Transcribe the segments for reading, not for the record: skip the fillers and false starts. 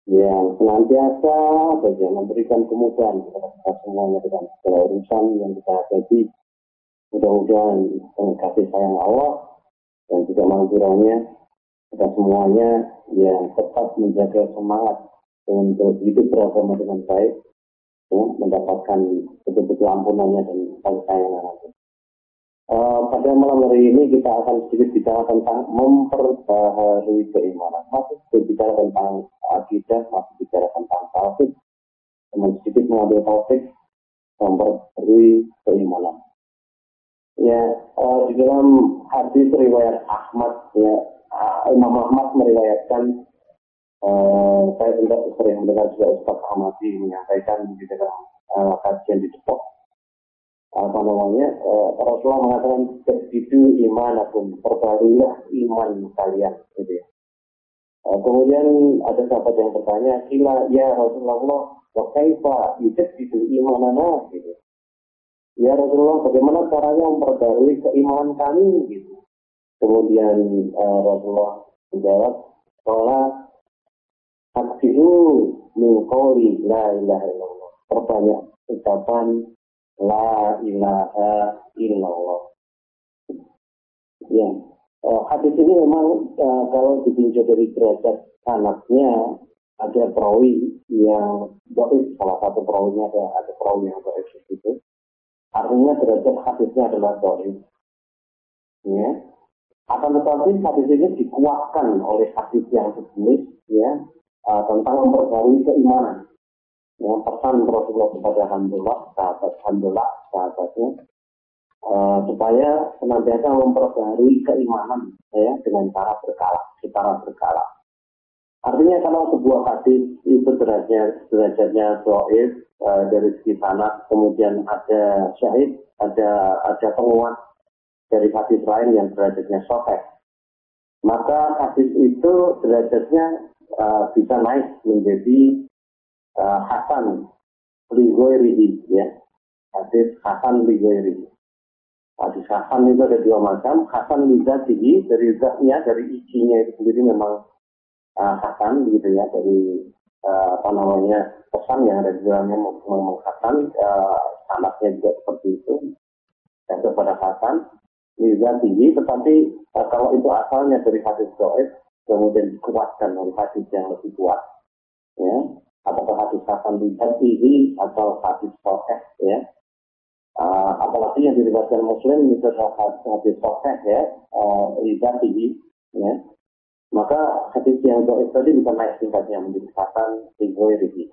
yang senantiasa saja memberikan kemudahan kepada kita semuanya dengan segala urusan yang kita hadapi. Mudah-mudahan dengan kasih sayang Allah dan juga mangfirahnya kita semuanya yang tetap menjaga semangat untuk hidup beragama dengan baik, ya, mendapatkan betul-betul ampunannya dan kasih sayangnya. Pada malam hari ini kita akan sedikit bicara tentang memperbaharui keimanan. Masih berbicara tentang akidah, masih bicara tentang tauhid, dengan sedikit mengambil topik memperbaharui keimanan. Ya, di dalam hadis riwayat Ahmad, ya, Imam Ahmad meriwayatkan, saya juga sering mendengar juga Ustaz Ahmadi menyampaikan di dalam kajian di Depok. Rasulullah mengatakan jadidu imanakum, perbaharuilah iman kalian, gitu ya. Kemudian ada sahabat yang bertanya, kila ya Rasulullah, wa kaifa yujaddidu imanana, gitu. Ya Rasulullah, bagaimana caranya memperbarui keimanan kami, gitu. Kemudian Rasulullah menjawab, sholat aksiu min qawli la ilaha illallah, perbanyak ucapan la ilaha illallah. Ya, hadis ini memang kalau ditinjau dari derajat sanadnya ada perawi yang dhaif, salah satu perawinya ada perawi yang dhaif itu. Artinya derajat hadisnya adalah dhaif. Ya. Akan tetapi hadis ini dikuatkan oleh hadis yang sejenis, ya, tentang memperbarui keimanan. Ya, pesan Rasulullah kepada Hamdullah, sahabatnya, supaya senantiasa memperbarui keimanan, ya, dengan cara berkala. Artinya kalau sebuah hadis itu derajatnya dhaif dari segi sanad, kemudian ada syahid, ada penguat dari hadis lain yang derajatnya sahih, maka hadis itu derajatnya bisa naik menjadi hasan li ghairihi, ya. Hadis hasan li ghairihi. Hadis hasan itu ada dua macam, hasan li dzatihi, dari zatnya, dari isinya itu sendiri memang hasan, gitu ya, dari pesan yang ada di dalamnya memang hasan, sanadnya juga seperti itu, dan kepada hasan li dzatihi. Tetapi kalau itu asalnya dari hadis dhaif kemudian dikuatkan oleh hadis yang lebih kuat, ya, apakah hadis hasan bidzatihi atau hadis sahih, ya. Apalagi yang diriwayatkan Muslim itu adalah hadis sahih, ya, bidzatihi, ya. Maka hadis yang dhaif tadi bisa naik tingkatnya menjadi hasan bidzatihi.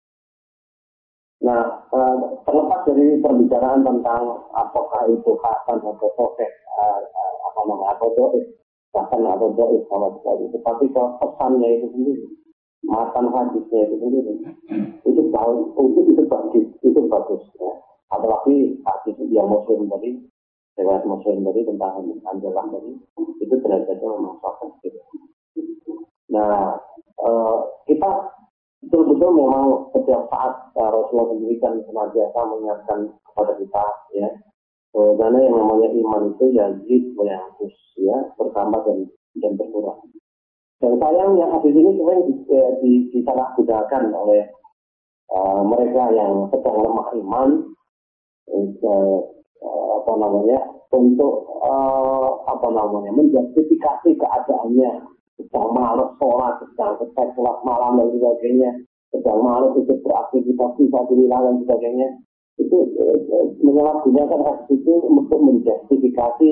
Nah, terlepas dari perbicaraan tentang apakah itu hasan atau sahih, atau dhaif, hasan atau dhaif sama sekali, tetapi kalau pesannya itu sendiri, matan hadisnya itu sendiri, itu bagus, ya. Apalagi hadis yang Muslim tadi, riwayat Muslim tadi tentang Hamdullah tadi, itu derajatnya memang sahih, gitu. Nah, kita betul-betul memang setiap saat Rasulullah sendiri kan senantiasa mengingatkan kepada kita, ya, karena yang namanya iman itu yazid wa yanqus, ya, bertambah dan berkurang. Dan sayangnya hadis ini sering disalahgunakan oleh mereka yang sedang lemah iman, untuk menjustifikasi keadaannya, sedang malas sholat, sedang sholat malam dan sebagainya, sedang malas untuk beraktivitas fisabilillah dan sebagainya. Itu menyalahgunakan hadis itu untuk menjustifikasi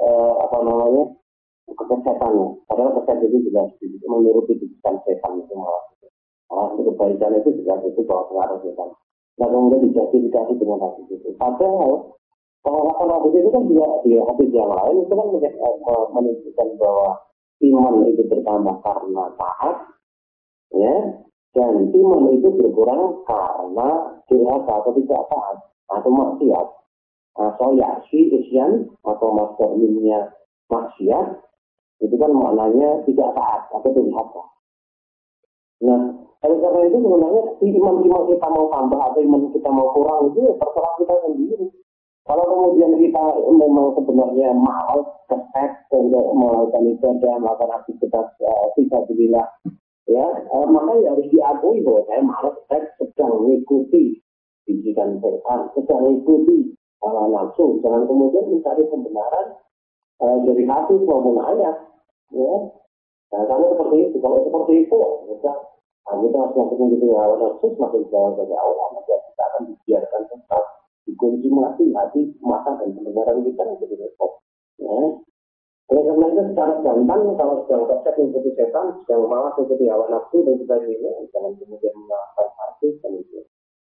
kesehatannya. Padahal kesehatan itu juga menurut didikan setan itu malah kebaikan itu juga itu bahwa pengaruh setan. Nah, kemudian dijustifikasi dengan hadis itu. Padahal pengakuan hadis itu kan juga di hadis yang lain itu kan menunjukkan bahwa iman itu bertambah karena taat, ya, dan iman itu berkurang karena durhaka atau tidak taat atau maksiat. Atau ya'si isyan atau masdarnya maksiat, itu kan maknanya tidak taat atau durhaka. Nah, oleh karena itu sebenarnya iman kita mau tambah atau iman kita mau kurang itu terserah kita sendiri. Kalau kemudian kita memang sebenarnya malas, kesek untuk melakukan ibadah, melakukan aktivitas fisabilillah, Ya, makanya harus diakui bahwa saya sedang mengikuti bisikan setan, sedang mengikuti hawa nafsu, jangan kemudian mencari pembenaran dari hadis maupun ayat. Ya, nah, kalau seperti itu, kita harus masuk mengikuti hawa nafsu, semakin jauh dari Allah, maka kita akan dibiarkan tetap dikunci mati hati, mata dan pembenaran kita menjadi repot. Ya. Oleh karena itu secara gampang kalau sedang tercek mengikuti setan, sedang malas mengikuti hawa nafsu dan sebagainya, jangan kemudian melakukan hadis dan itu.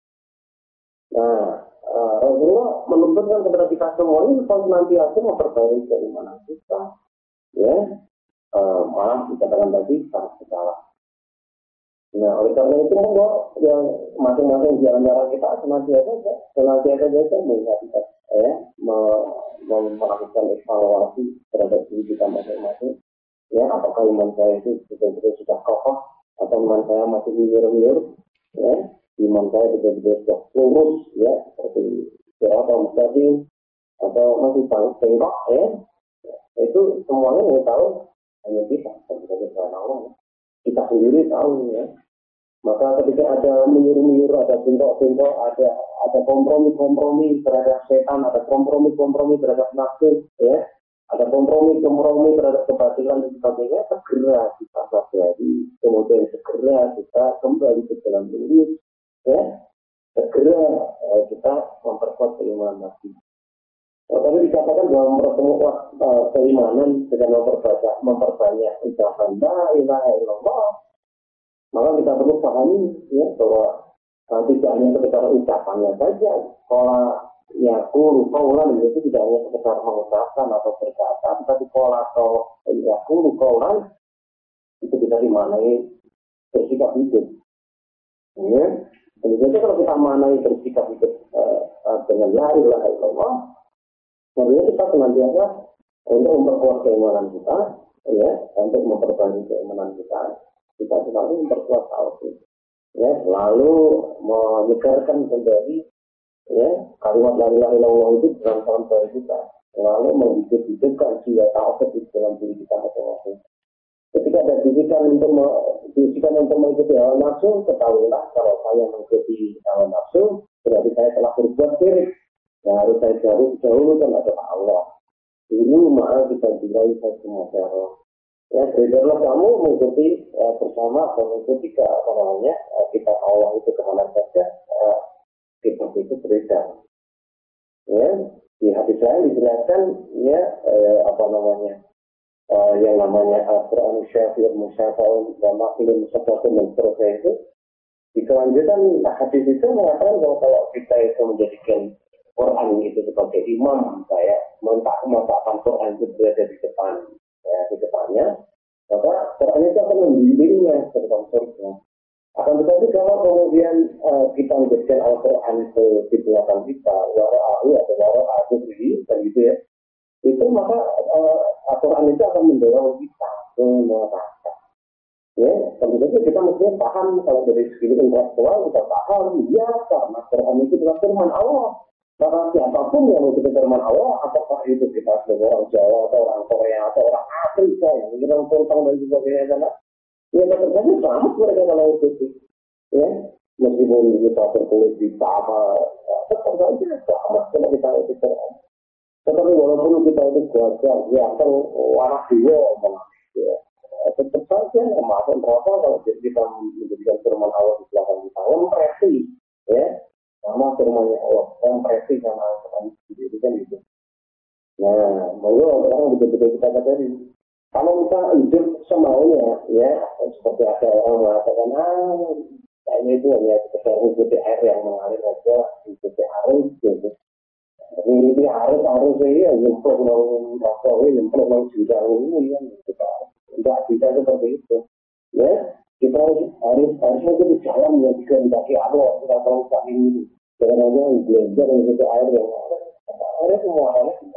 Nah, Rasulullah menuntutkan kepada kita semua ini senantiasa memperbaiki keimanan kita, ya, malah dikatakan tadi sangat salah. Nah, oleh karena itu kok yang masing-masing jalan-jalan kita senantiasa saja melihat kita, ya, melakukan evaluasi terhadap diri kita masing-masing. Ya, apakah iman saya itu betul-betul sudah kokoh atau iman saya masih liur-liur, ya, iman saya betul-betul sudah lurus, ya, seperti atau mustaqim atau masih bengkok, ya, itu semuanya yang tahu hanya kita sebagai Allah. Kita sendiri tahu, ya. Maka ketika ada miyur-miyur, ada bengkok-bengkok, ada kompromi-kompromi terhadap setan, ada kompromi-kompromi terhadap nafsu, ya, ada kompromi terhadap kebatilan dan sebagainya, segera kita sadari, kemudian segera kita kembali ke jalan lurus, ya, segera kita memperkuat keimanan hati. Tapi dikatakan bahwa mempertemukan keimanan dengan memperbanyak ucapan la ilaha illallah, maka kita perlu pahami, ya, bahwa tidak hanya sekedar ucapannya saja, pola yakul kaulan itu tidak hanya sekedar mengucapkan atau berkata, tapi pola atau yakul kaulan itu bisa dimaknai bersikap hidup. Ya, tentu saja kalau kita maknai bersikap hidup dengan la ilaha illallah, sebenarnya kita senantiasa untuk memperkuat keimanan kita, ya, untuk memperbaiki keimanan kita selalu memperkuat tauhid, ya, selalu menyegarkan kembali, ya, kalimat la ilaha illallah itu dalam diri kita, selalu menghidupkan jiwa tauhid di dalam diri kita masing-masing. Ketika ada bisikan untuk mengikuti hawa nafsu, ketahuilah kalau saya mengikuti hawa nafsu, berarti saya telah berbuat syirik. Yang harus saya dahulukan adalah Allah. Dulu maaf kita bilang saya semua teror. Ya, beredarlah kamu mengikuti bersama atau mengikuti ke apa namanya kita Allah itu kemana saja, kita itu beredar. Ya, di hadis lain dijelaskan, ya, apa namanya yang namanya Al-Quran Syafir Musyafa'un dan Makhilun Musyafa'un dan seterusnya itu. Di kelanjutan hadis itu mengatakan bahwa kalau kita itu menjadikan Quran itu sebagai imam, saya meletakkan Quran itu berada di depan, ya, di depannya, maka Quran itu akan membimbingnya ke depan surga. Akan tetapi kalau kemudian kita menjadikan Al-Quran itu di belakang kita, wara'ahu atau wara'ahu dan gitu, ya, itu maka Al-Quran itu akan mendorong kita ke neraka. Ya, tentu saja kita mestinya paham kalau dari segi intelektual kita paham, ya, karena Quran itu adalah firman Allah. Maka siapapun yang mengikuti firman Allah, apakah itu kita sebagai orang Jawa atau orang Korea atau orang Afrika yang orang Sultan dan sebagainya, ya tetap saja sama mereka kalau itu, ya, meskipun kita tertulis di sama, tetap saja sama kalau kita itu Quran. Tetapi walaupun kita itu gajah, ya, atau warak dia, ya, tetap saja masuk neraka kalau kita menjadikan firman Allah di belakang kita, mempresi, ya, sama firman Allah, mempresi sama Al-Quran itu kan itu. Nah, bahwa orang betul-betul kita katakan, kalau kita hidup semaunya, ya, seperti ada orang mengatakan, kayaknya itu hanya sekedar mengikuti air yang mengalir saja, mengikuti arus, gitu. Ini harus ini ya nyemplung rokok ini, nyemplung judang ini, ya, kita tidak bisa seperti itu, ya. Kita harusnya itu di jalan yang dikehendaki Allah, kita tahu saat ini dengan aja belajar mengikuti air yang ada semua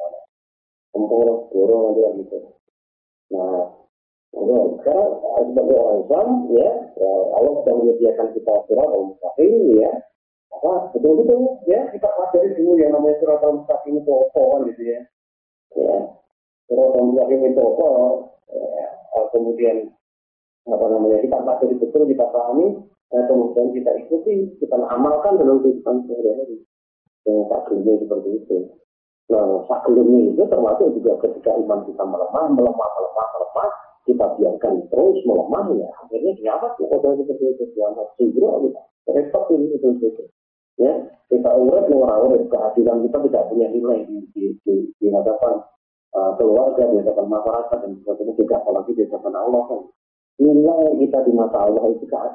tempur burung aja gitu. Nah, sekarang sebagai orang Islam, ya, Allah sudah menyediakan kita surat Al-Mustaqim, ya. Apa betul-betul, ya, kita pelajari dulu yang namanya surat Al-Mustaqim itu apa, gitu, ya. Ya, surat Al-Mustaqim itu apa, kemudian apa namanya, kita pelajari betul, kita pahami, kemudian kita ikuti, kita amalkan dalam kehidupan sehari-hari. Yang saklumnya seperti itu. Nah, saklumnya itu termasuk juga ketika iman kita melemah, kita biarkan terus melemah, ya akhirnya kiamat udah seperti itu, kiamat segera kita repot ini itu. Ya, kita urut orang keadilan kita tidak punya nilai di hadapan keluarga, di hadapan masyarakat, dan sebagainya, juga apalagi di hadapan Allah kan. Nilai kita di mata Allah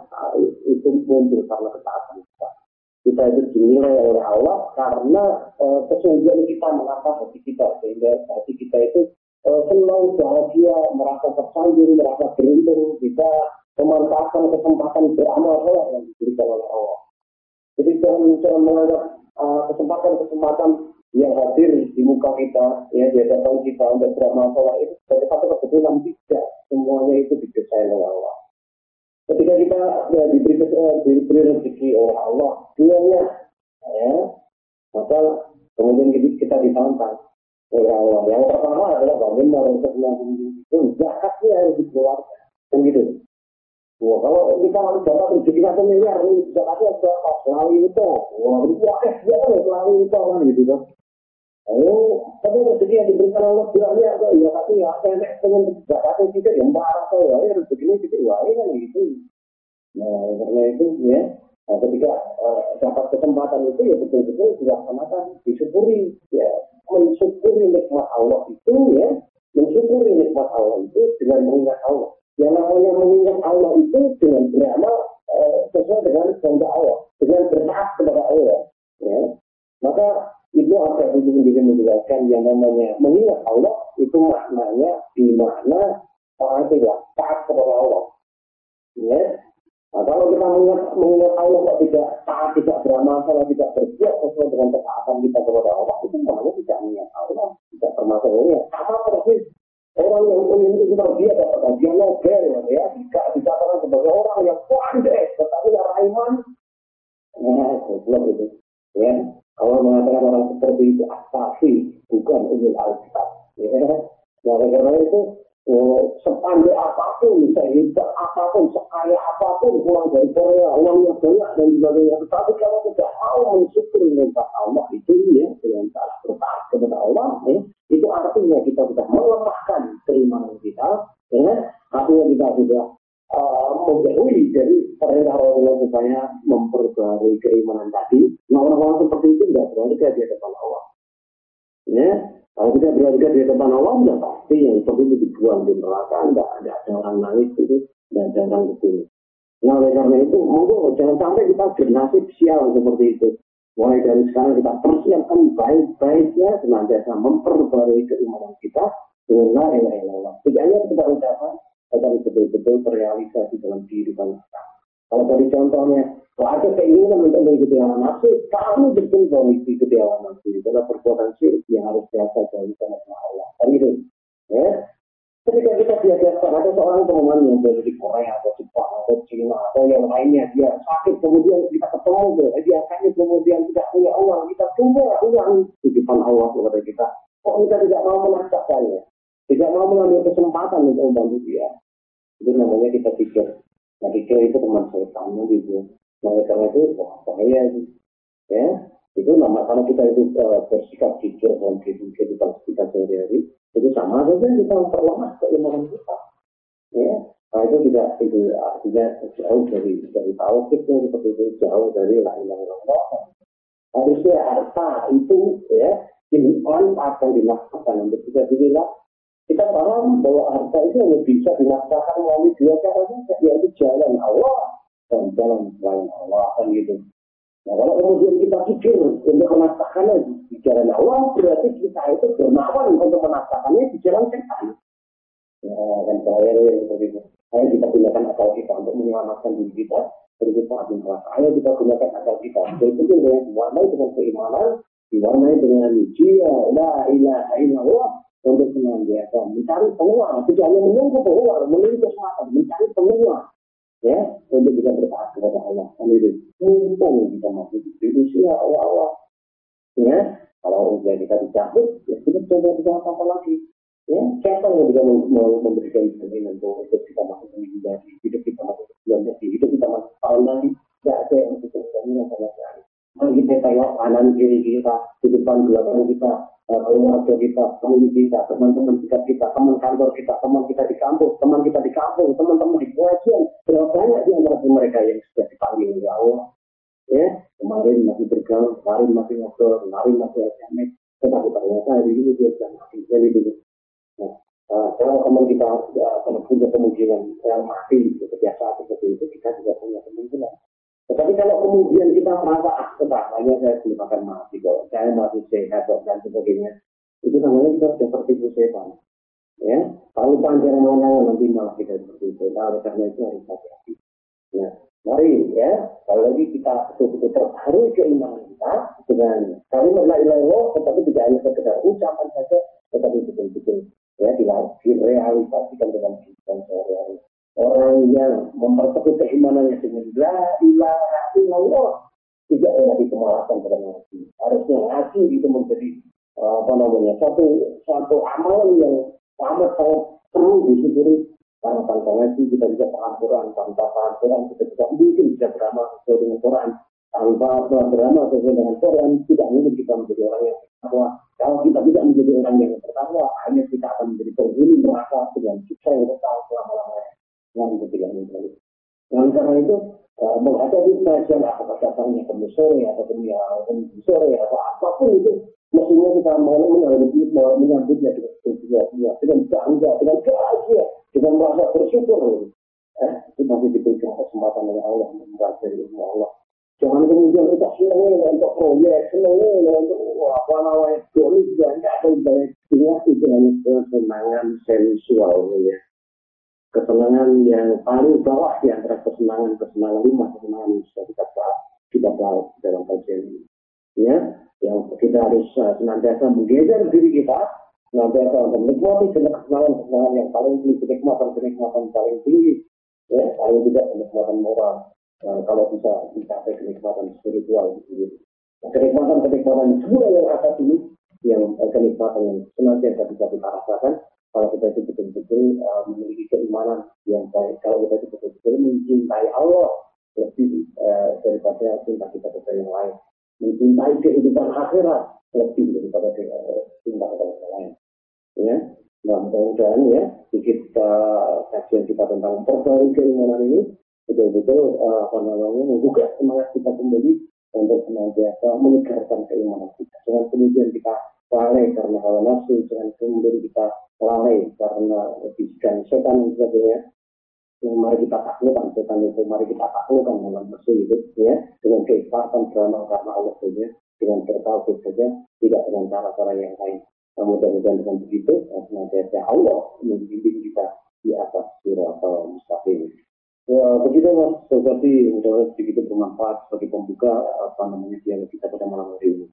itu muncul karena ketaatan kita. Kita itu dinilai oleh Allah karena kesungguhan kita menata hati kita, sehingga hati kita itu senang, bahagia, merasa tersanjung, merasa beruntung, bisa memanfaatkan kesempatan beramal soleh yang diberikan oleh Allah. Jadi jangan menganggap kesempatan-kesempatan yang hadir di muka kita, ya di hadapan kita untuk beramal soleh itu sebagai satu kebetulan, tidak. Semuanya itu didesain oleh Allah. Ketika kita diberi rezeki oleh Allah, duanya, ya, maka kemudian kita ditantang oleh Allah. Yang pertama adalah bagaimana untuk melakukan itu, zakatnya harus dikeluarkan, kan gitu. Wah, kalau kita harus dapat rezeki 1 miliar, zakatnya berapa? Selalu itu, wah, dia kan selalu itu kan gitu kan. Ayo, tapi rezeki yang diberikan Allah duanya, ya tapi ya saya pengen zakatnya kita yang marah tuh, ya rezekinya kita wah kan gitu. Nah, karena itu ya, ketika dapat kesempatan itu ya betul-betul dilaksanakan, disyukuri, ya mensyukuri nikmat Allah itu, ya mensyukuri nikmat Allah itu dengan mengingat Allah. Yang namanya mengingat Allah itu dengan beramal sesuai dengan kehendak Allah, dengan bertaat kepada Allah. Ya, maka itu apa yang menjelaskan yang namanya mengingat Allah itu maknanya di makna orang tidak taat kepada Allah. Ya. Nah, kalau kita mengingat Allah kok tidak taat, tidak beramal, tidak berbuat sesuai dengan ketaatan kita kepada Allah, itu namanya tidak mengingat Allah, tidak termasuk ini. Sama persis orang yang itu dia dapat hadiah Nobel, ya, dikatakan sebagai orang yang pandai, tetapi orang iman, nah, goblok itu. Ya, kalau mengatakan orang seperti itu asasi, bukan ulul alkitab. Ya, nah, karena itu sepandai apapun, sehebat apapun, sekaya apapun, pulang dari Korea, uangnya banyak dan sebagainya. Tetapi kalau tidak mau mensyukuri nikmat Allah itu, ya, dengan cara bertaat kepada Allah, ya, itu artinya kita sudah melemahkan keimanan kita, ya, artinya kita sudah menjauhi dari perintah Allah supaya memperbarui keimanan tadi. Nah, orang-orang seperti itu tidak berharga di hadapan Allah. Ya, kalau kita berharga di hadapan Allah, sudah pasti yang seperti itu dibuang di neraka. Tidak ada orang nangis itu, tidak ada orang kesini. Nah, oleh karena itu, monggo jangan sampai kita bernasib sial seperti itu. Mulai dari sekarang kita persiapkan baik-baiknya senantiasa memperbarui keimanan kita dengan la ilaha illallah. Tidaknya kita ucapkan, tetapi betul-betul terrealisasi dalam kehidupan kita. Kalau tadi contohnya, kalau ada keinginan untuk mengikuti hawa nafsu, kamu betul mengikuti hawa nafsu. Itu adalah perbuatan syirik yang harus biasa jauhkan oleh Allah. Kan gitu, ya. Ketika kita diajarkan ada seorang teman yang berada di Korea atau Jepang atau Cina atau yang lainnya, dia sakit kemudian kita ketemu, dia sakit kemudian tidak punya uang, kita punya uang titipan Allah kepada kita. Kok kita tidak mau menaksakannya, tidak mau mengambil kesempatan untuk membantu dia? Itu namanya kita pikir. Nah, pikir itu teman setan gitu. Nah, karena itu bahaya itu. Ya, itu nama kalau kita itu bersikap jujur dalam kehidupan kita sehari-hari, itu sama saja kita memperlemah keimanan kita. Ya, nah itu tidak, itu artinya jauh dari tauhid yang seperti itu, jauh dari la ilaha illallah. Harusnya harta itu, ya, dimanfaatkan, dinafkahkan untuk kita dirilah. Kita paham bahwa harta itu hanya bisa dinafkahkan melalui 2 cara saja, yaitu jalan Allah dan jalan selain Allah, kan gitu. Nah, kalau kemudian kita pikir untuk menafkahkannya di jalan Allah, berarti kita itu bernawan untuk menafkahkannya di jalan setan. Ya, kan saya seperti itu. Ayo kita gunakan akal kita untuk menyelamatkan diri kita dari kita neraka. Ayo kita gunakan akal kita. Itu dengan diwarnai dengan keimanan, diwarnai dengan jiwa, la ilaha illallah, untuk senantiasa mencari peluang, tidak hanya menunggu peluang, menunggu semata, mencari peluang. Ya, untuk kita bertaat kepada Allah. Amin. Mumpung kita masih di usia awal-awal. Ya, kalau usia kita dicabut, ya kita coba apa lagi. Ya, siapa yang bisa memberikan jaminan bahwa hidup kita masih menghindari, hidup kita masih sebelum jadi, hidup kita masih tahun lagi, tidak ada yang bisa jaminan sama sekali. Mari kita tengok kanan kiri kita, di depan belakang kita, keluarga kita, komunitas kita, teman-teman kita, teman kantor kita, teman kita di kampus, teman kita di kampung, teman-teman di pengajian, berapa banyak di antara mereka yang sudah dipanggil oleh Allah. Ya, kemarin masih bergaul, kemarin masih ngobrol, kemarin masih SMS, tetapi ternyata hari ini dia sudah mati. Jadi dulu. Nah, kalau teman kita punya kemungkinan mati setiap saat seperti itu, kita juga punya kemungkinan. Tetapi kalau kemudian kita merasa kesannya saya belum akan mati, kalau saya masih sehat dan sebagainya, itu namanya kita sudah tertipu setan. Ya, kalau panjang mana nanti malah kita seperti itu. Nah, oleh karena itu harus hati-hati. Ya, mari ya, kalau lagi kita betul-betul terharu keimanan kita dengan kalimat la ilaha illallah, tetapi tidak hanya sekedar ucapan saja, tetapi betul-betul ya direalisasikan dengan kehidupan sehari-hari. Orang yang memperteguh keimanannya dengan la ilaha illallah tidak lagi kemalasan pada ngaji. Harusnya ngaji itu menjadi satu amalan yang sangat perlu disyukuri. Karena tanpa ngaji kita bisa paham Quran, tanpa paham Quran kita tidak mungkin bisa beramal sesuai dengan Quran. Tanpa beramal sesuai dengan Quran tidak mungkin kita menjadi orang yang bertakwa. Kalau kita tidak menjadi orang yang bertakwa, hanya kita akan menjadi penghuni neraka dengan siksa yang kekal selama-lamanya. Yang tidak mungkin. Dan karena itu menghadapi kajian apakah datangnya ke sore ataupun ya sore atau apapun itu, mestinya kita menyambutnya dengan bangga, dengan bahagia, dengan merasa bersyukur. Itu masih diberikan kesempatan oleh Allah untuk mempelajari ilmu Allah. Jangan kemudian kita senang untuk proyek, senang untuk apa namanya dolis dan ada banyak itu dengan kesenangan sensual ya. Kesenangan yang paling bawah di antara kesenangan 5 kesenangan yang sudah kita bahas dalam kajian ini. Ya, yang kita harus senantiasa menggeser diri kita, senantiasa untuk menikmati kesenangan yang paling tinggi, kenikmatan paling tinggi, ya, paling tidak kenikmatan moral. Kalau bisa mencapai kenikmatan spiritual gitu. Kenikmatan semua yang atas ini, yang kenikmatan yang senantiasa bisa kita rasakan. Kalau kita itu betul-betul memiliki keimanan yang baik, kalau kita itu betul-betul mencintai Allah lebih daripada cinta kita kepada yang lain, mencintai kehidupan akhirat lebih daripada cinta kepada yang lain. Ya, nah mudah-mudahan ya sedikit kajian kita tentang memperbarui keimanan ini betul-betul membuka semangat kita kembali untuk senantiasa menyegarkan keimanan kita. Jangan kemudian kita lalai karena hawa nafsu, jangan kemudian kita lalai karena bisikan setan dan sebagainya. Mari kita taklukkan setan itu, mari kita taklukkan hawa nafsu itu ya, dengan keikhlasan beramal karena Allah saja, dengan bertauhid saja, tidak dengan cara-cara yang lain. Mudah-mudahan dengan begitu, senantiasa Allah membimbing kita di atas siratal mustaqim. Ya, begitu Mas, seperti mudah-mudahan sedikit bermanfaat sebagai pembuka dialog kita pada malam hari ini.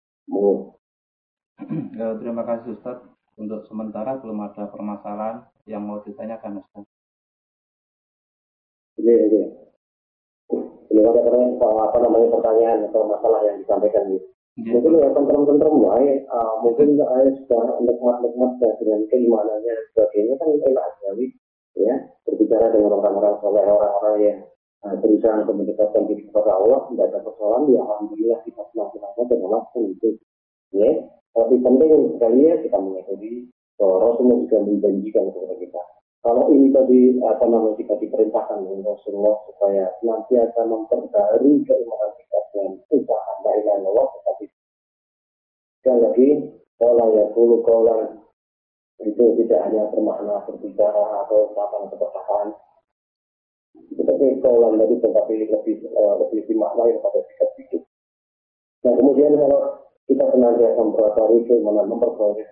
Terima kasih Ustaz. Untuk sementara belum ada permasalahan yang mau ditanyakan Ustaz. Iya. Belum ada pertanyaan atau masalah yang disampaikan gitu. Mungkin ya tentrem-tentrem baik, mungkin saya sudah nikmat-nikmat dengan keimanannya dan sebagainya kan enak sekali ya, berbicara dengan orang-orang soleh, orang-orang yang berusaha untuk mendekatkan diri kepada Allah, tidak ada persoalan, ya alhamdulillah kita senang-senang dengan langsung itu ya. Tapi penting sekali ya kita mengetahui bahwa Rasulullah juga menjanjikan kepada kita. Kalau ini tadi kita diperintahkan oleh Rasulullah supaya senantiasa memperbarui keimanan kita dengan ucapan la ilaha illallah, tetapi sekali lagi kaulan itu tidak hanya bermakna berbicara atau ucapan atau perkataan, tetapi kaulan tadi lebih dimaknai kepada sikap hidup. Nah kemudian kalau kita senantiasa memperbarui keimanan, memperbarui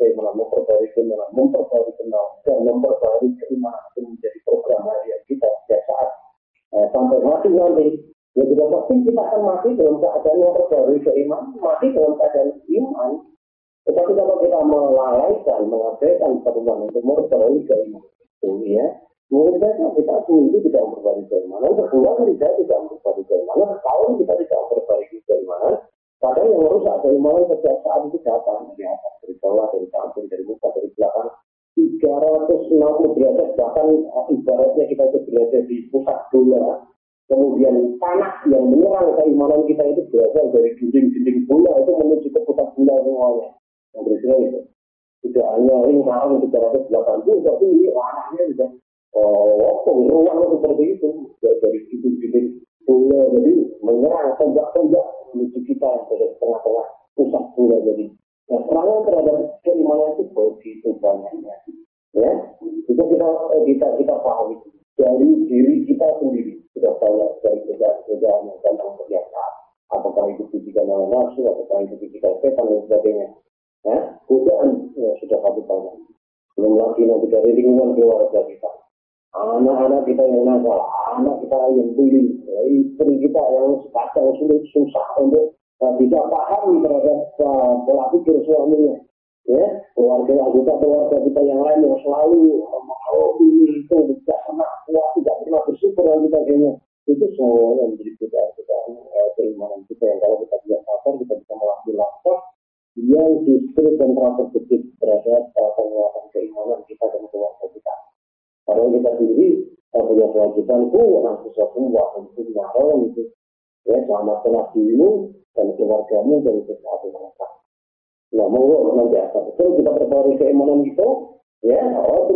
kenal dan memperbarui keimanan itu menjadi program harian kita setiap saat sampai mati nanti. Ya tidak pasti kita akan mati dalam keadaan memperbarui keimanan, mati dalam keadaan iman. Tetapi kalau kita melalaikan, mengabaikan keperluan untuk memperbarui keimanan itu, ya mungkin saja kita seminggu tidak memperbarui keimanan, sebulan kita tidak memperbarui keimanan, setahun kita tidak memperbarui keimanan. Padahal yang merusak keimanan setiap saat itu datang dari atas, dari bawah, dari samping, dari muka, dari belakang. 360 derajat, bahkan ibaratnya kita itu berada di pusat bola, kemudian tanah yang menyerang keimanan kita itu berasal dari dinding-dinding bola itu menuju ke pusat bola semuanya. Yang berarti itu tidak hanya lingkaran 380, tapi ini arahnya sudah ruang seperti itu dari dinding-dinding bola, jadi menyerang tonjak-tonjak menuju kita yang berada di tengah-tengah pusat bola. Jadi nah, serangan terhadap keimanan itu begitu banyaknya, ya. Itu kita pahami dari diri kita sendiri. Sudah banyak dari kerjaan yang tentang kebiasaan, apakah itu didikan oleh nafsu, apakah itu didikan setan dan sebagainya. Ya, godaan ya, sudah satu tahun. Belum lagi nanti dari lingkungan keluarga kita, anak-anak kita yang nakal, anak kita yang bully, istri kita yang kadang sulit susah untuk tidak paham terhadap pola pikir suaminya, ya, anggota keluarga kita yang lain yang selalu mau ini itu tidak pernah kuat, tidak pernah bersyukur dan sebagainya, itu semua yang menjadi godaan keimanan kita yang kalau kita tidak sabar kita bisa melakukan langkah yang justru kontraproduktif terhadap penguatan keimanan kita dan keluarga kita. Padahal kita sendiri punya kewajiban aku sesuatu untuk menyahol itu, ya, selamatkanlah dirimu dan keluargamu dari sesuatu mereka. Nah, monggo nanti asal betul kita perbarui keimanan itu, ya. Allah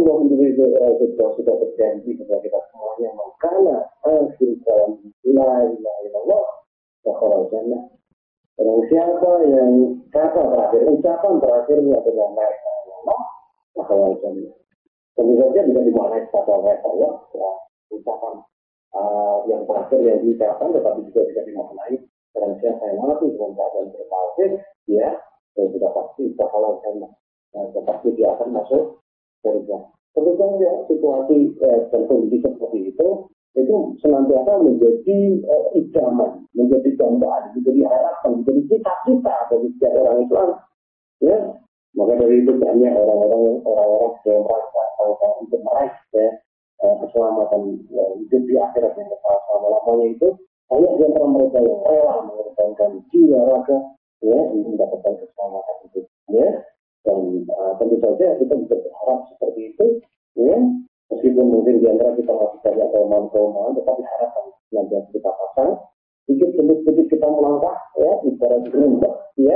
sudah berjanji kepada kita semuanya, makanya akhir dalam la ilaha illallah wa khalal jannah. Dan siapa yang kata terakhir, ucapan terakhirnya adalah la ilaha illallah wa khalal jannah. Tentu saja bisa dimaknai kata la ilaha illallah, ya, ucapan yang terakhir yang diucapkan, tetapi juga bisa dimaknai dan siapa yang mati dengan keadaan bertauhid, ya, sudah pasti halal jannah, sudah pasti dia akan masuk surga. Tentu saja situasi dan kondisi seperti itu senantiasa menjadi idaman, menjadi dambaan, menjadi harapan, menjadi cita-cita bagi setiap orang Islam, ya. Maka dari itu banyak orang-orang yang merasa untuk meraih, ya, keselamatan hidup di akhirat yang selama-lamanya itu banyak di antara mereka yang rela mengorbankan jiwa raga, ya, untuk mendapatkan keselamatan itu, ya. Dan tentu saja kita bisa berharap seperti itu, ya. Meskipun mungkin di antara kita masih banyak kelemahan, tetapi harapan nanti kita pasang sedikit demi sedikit kita melangkah, ya, ibarat gerembak, ya,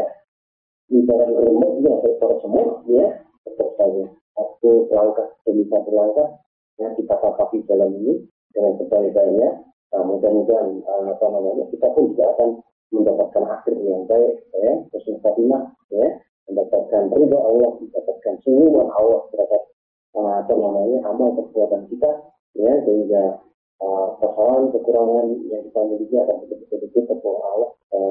seekor semut, ya, tetap saja satu langkah demi satu langkah, ya, kita tatapi jalan ini dengan sebaik-baiknya. Nah, mudah-mudahan kita pun juga akan mendapatkan akhir yang baik, ya, husnul khatimah, ya, mendapatkan ridha Allah, mendapatkan senyuman Allah terhadap amal perbuatan kita, ya, sehingga kesalahan kekurangan yang kita miliki akan betul-betul terpulang Allah,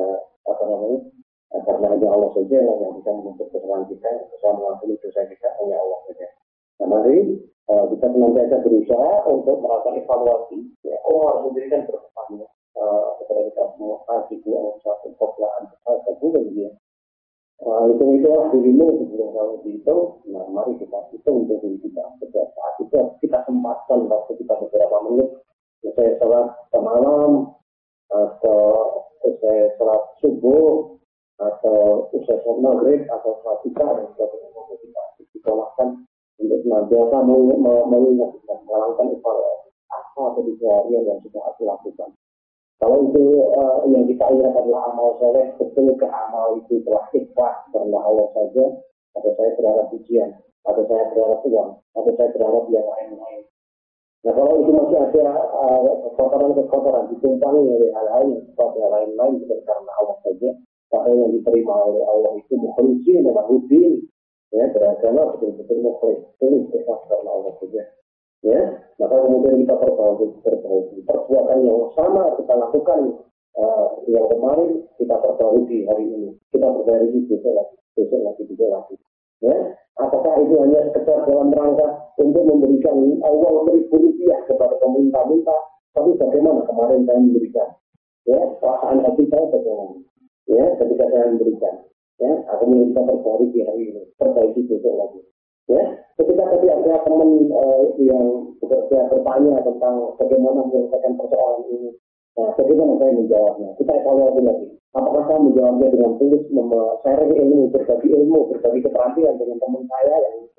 karena hanya Allah saja yang bisa menutup kesalahan kita, bisa mengampuni dosa kita, hanya Allah saja. Nah, mari kita senantiasa berusaha untuk melakukan evaluasi, ya, Allah harus memberikan berkepanjangan kepada kita semua, kasih Allah suatu kebelahan juga dia. Hitung-hitunglah dirimu sebelum kamu dihitung. Nah, mari kita hitung untuk diri kita. Setiap saat itu kita sempatkan waktu kita beberapa menit. Usai sholat malam, atau usai sholat subuh, atau usai sholat maghrib, atau sholat isya, dan sebagainya, kita dikolakkan untuk senantiasa mengingat dan melakukan evaluasi apa kebijakan yang sudah aku lakukan. Kalau itu yang kita ingat adalah amal soleh, betul ke amal itu telah ikhlas karena Allah saja, atau saya berharap pujian, atau saya berharap uang, atau saya berharap yang lain-lain. Nah, kalau itu masih ada kekotoran ditumpangi oleh hal-hal yang pada lain-lain bukan karena Allah saja, maka yang diterima oleh Allah itu mukhlisin dan hudin, ya, beragama betul-betul mukhlis, tulus ikhlas karena Allah saja. Ya, maka kemudian kita perbaiki perbuatan yang sama kita lakukan yang kemarin kita perbaiki hari ini, kita perbaiki besok lagi. Ya, apakah itu hanya sekedar dalam rangka untuk memberikan uang Rp1.000 kepada pemerintah, tapi bagaimana kemarin saya memberikan? Ya, perasaan hati saya bagaimana? Ya, ketika saya memberikan, ya, kemudian kita perbaiki hari ini, perbaiki besok lagi. Ya, ketika tadi ada teman yang bekerja bertanya tentang bagaimana menyelesaikan persoalan ini, nah, bagaimana saya menjawabnya? Kita evaluasi lagi. Apakah saya menjawabnya dengan tulus, sharing ilmu, berbagi keterampilan dengan teman saya yang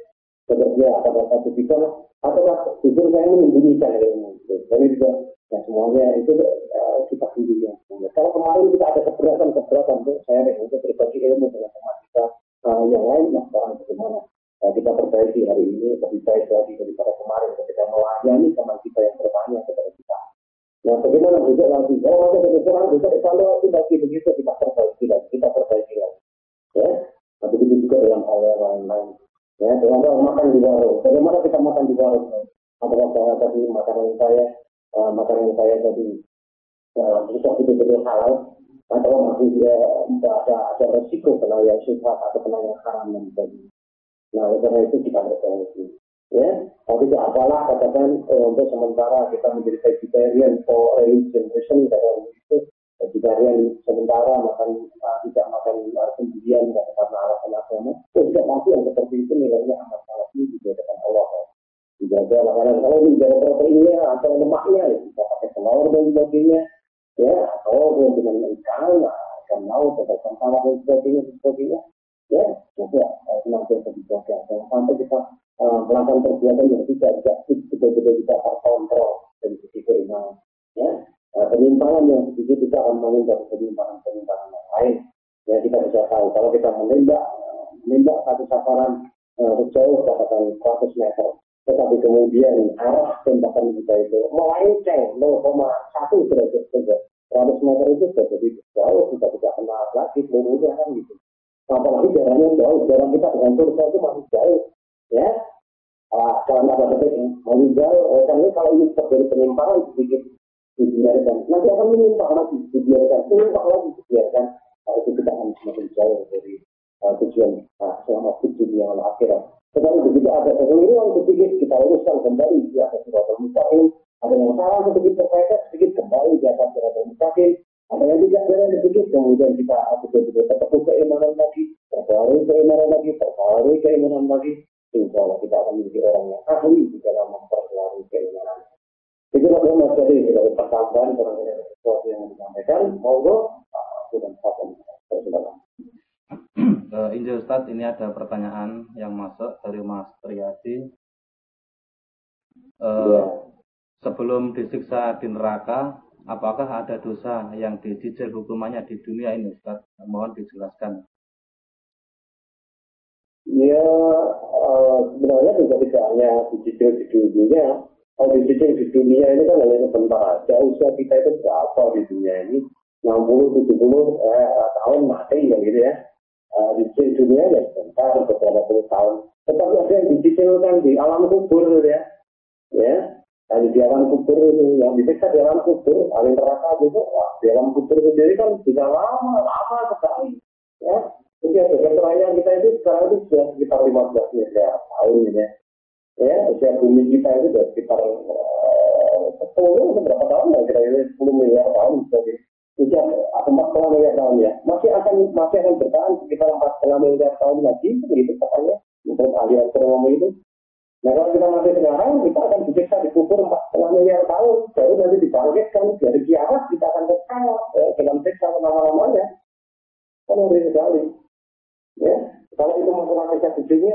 bekerja pada satu bidang, ataukah justru saya menyembunyikan ilmu itu. Jadi juga ya semuanya itu kita sendiri yang punya. Kalau kemarin kita ada keberatan untuk sharing, untuk berbagi ilmu dengan teman kita yang lain, nah sekarang bagaimana kita perbaiki hari ini lebih baik lagi daripada kemarin ketika melayani teman kita yang bertanya kepada kita. Nah, bagaimana juga lagi? Kalau masih ada kekurangan juga evaluasi lagi begitu kita perbaiki lagi. Ya, tapi begitu juga dalam hal yang lain-lain. Ya, dalam hal makan di warung. Bagaimana kita makan di warung? Apakah saya tadi makanan saya tadi bisa betul-betul halal atau masih ada resiko kena yang syubhat atau kena yang haram dan sebagainya. Nah, karena itu kita berkomunikasi. Ya, tapi tidak apalah katakan untuk sementara kita menjadi vegetarian for a generation katakan itu vegetarian sementara tidak makan sendirian karena alasan agama. Itu juga pasti yang seperti itu nilainya amat sangat tinggi di hadapan Allah. Dijaga makanan kalau menjaga proteinnya atau lemaknya ya bisa pakai telur dan sebagainya. Ya, atau dengan ikan laut atau sampah dan sebagainya. Ya, juga senantiasa dijaga. Jangan sampai kita melakukan perbuatan yang tidak kita terkontrol dari sisi keimanan. Ya, penyimpangan yang sedikit kita akan mengundang penyimpangan yang lain. Ya, kita bisa tahu kalau kita menembak satu sasaran sejauh katakan 100 meter, tetapi kemudian arah tembakan kita itu melenceng 0,1 derajat saja. 100 meter itu sudah jadi jauh, kita tidak kenal lagi seluruhnya kan gitu. Apalagi jaraknya jauh, jarak kita dengan surga itu masih jauh, ya. Dalam ada detik masih jauh. Karena kalau ini terjadi penyimpangan sedikit dibiarkan, nanti akan menyimpang lagi dibiarkan, itu kita akan semakin jauh dari tujuan selamat di dunia dan akhirat. Tetapi begitu ada kekeliruan sedikit, kita luruskan kembali di atas siratal mustaqim. Ada yang salah sedikit kembali di atas siratal mustaqim. Ada yang tidak benar sedikit, kemudian kita betul-betul tetap keimanan lagi, insya Allah kita akan menjadi orang yang ahli di dalam memperbarui keimanan. Itulah Mas dari pertambahan barangkali sesuatu yang disampaikan. Monggo, sudah silakan. Injil Ustadz, ini ada pertanyaan yang masuk dari Mas Triadi. Sebelum disiksa di neraka, apakah ada dosa yang dicicil hukumannya di dunia ini, Ustaz? Mohon dijelaskan. Ya, sebenarnya juga tidak hanya dicicil di dunia. Kalau dicicil di dunia ini kan hanya sebentar aja. Usia kita itu berapa di dunia ini? 60, 70 tahun mati ya gitu ya. Dicicil dunia ya sebentar, beberapa puluh tahun. Tetapi ada yang dicicilkan di alam kubur ya. Ya. Di alam kubur ini, yang disiksa di alam kubur, alim neraka itu, di alam kubur sendiri kan bisa lama sekali. Ya, usia perayaan kita itu sekarang itu sudah sekitar 15 miliar tahun ya. Ya, usia bumi kita itu sudah sekitar 10 berapa tahun ya, kira-kira 10 miliar tahun jadi usia 4,5 miliar tahun ya. Masih akan bertahan sekitar 4,5 miliar tahun lagi, begitu katanya untuk ahli astronomi itu. Nah, kalau kita mati sekarang, kita akan disiksa di kubur 4,5 miliar tahun. Baru nanti dibangkitkan dari kiamat, kita akan kekal dalam siksa selama-lamanya. Kan ngeri sekali. Ya, kalau itu masalah siksa di dunia,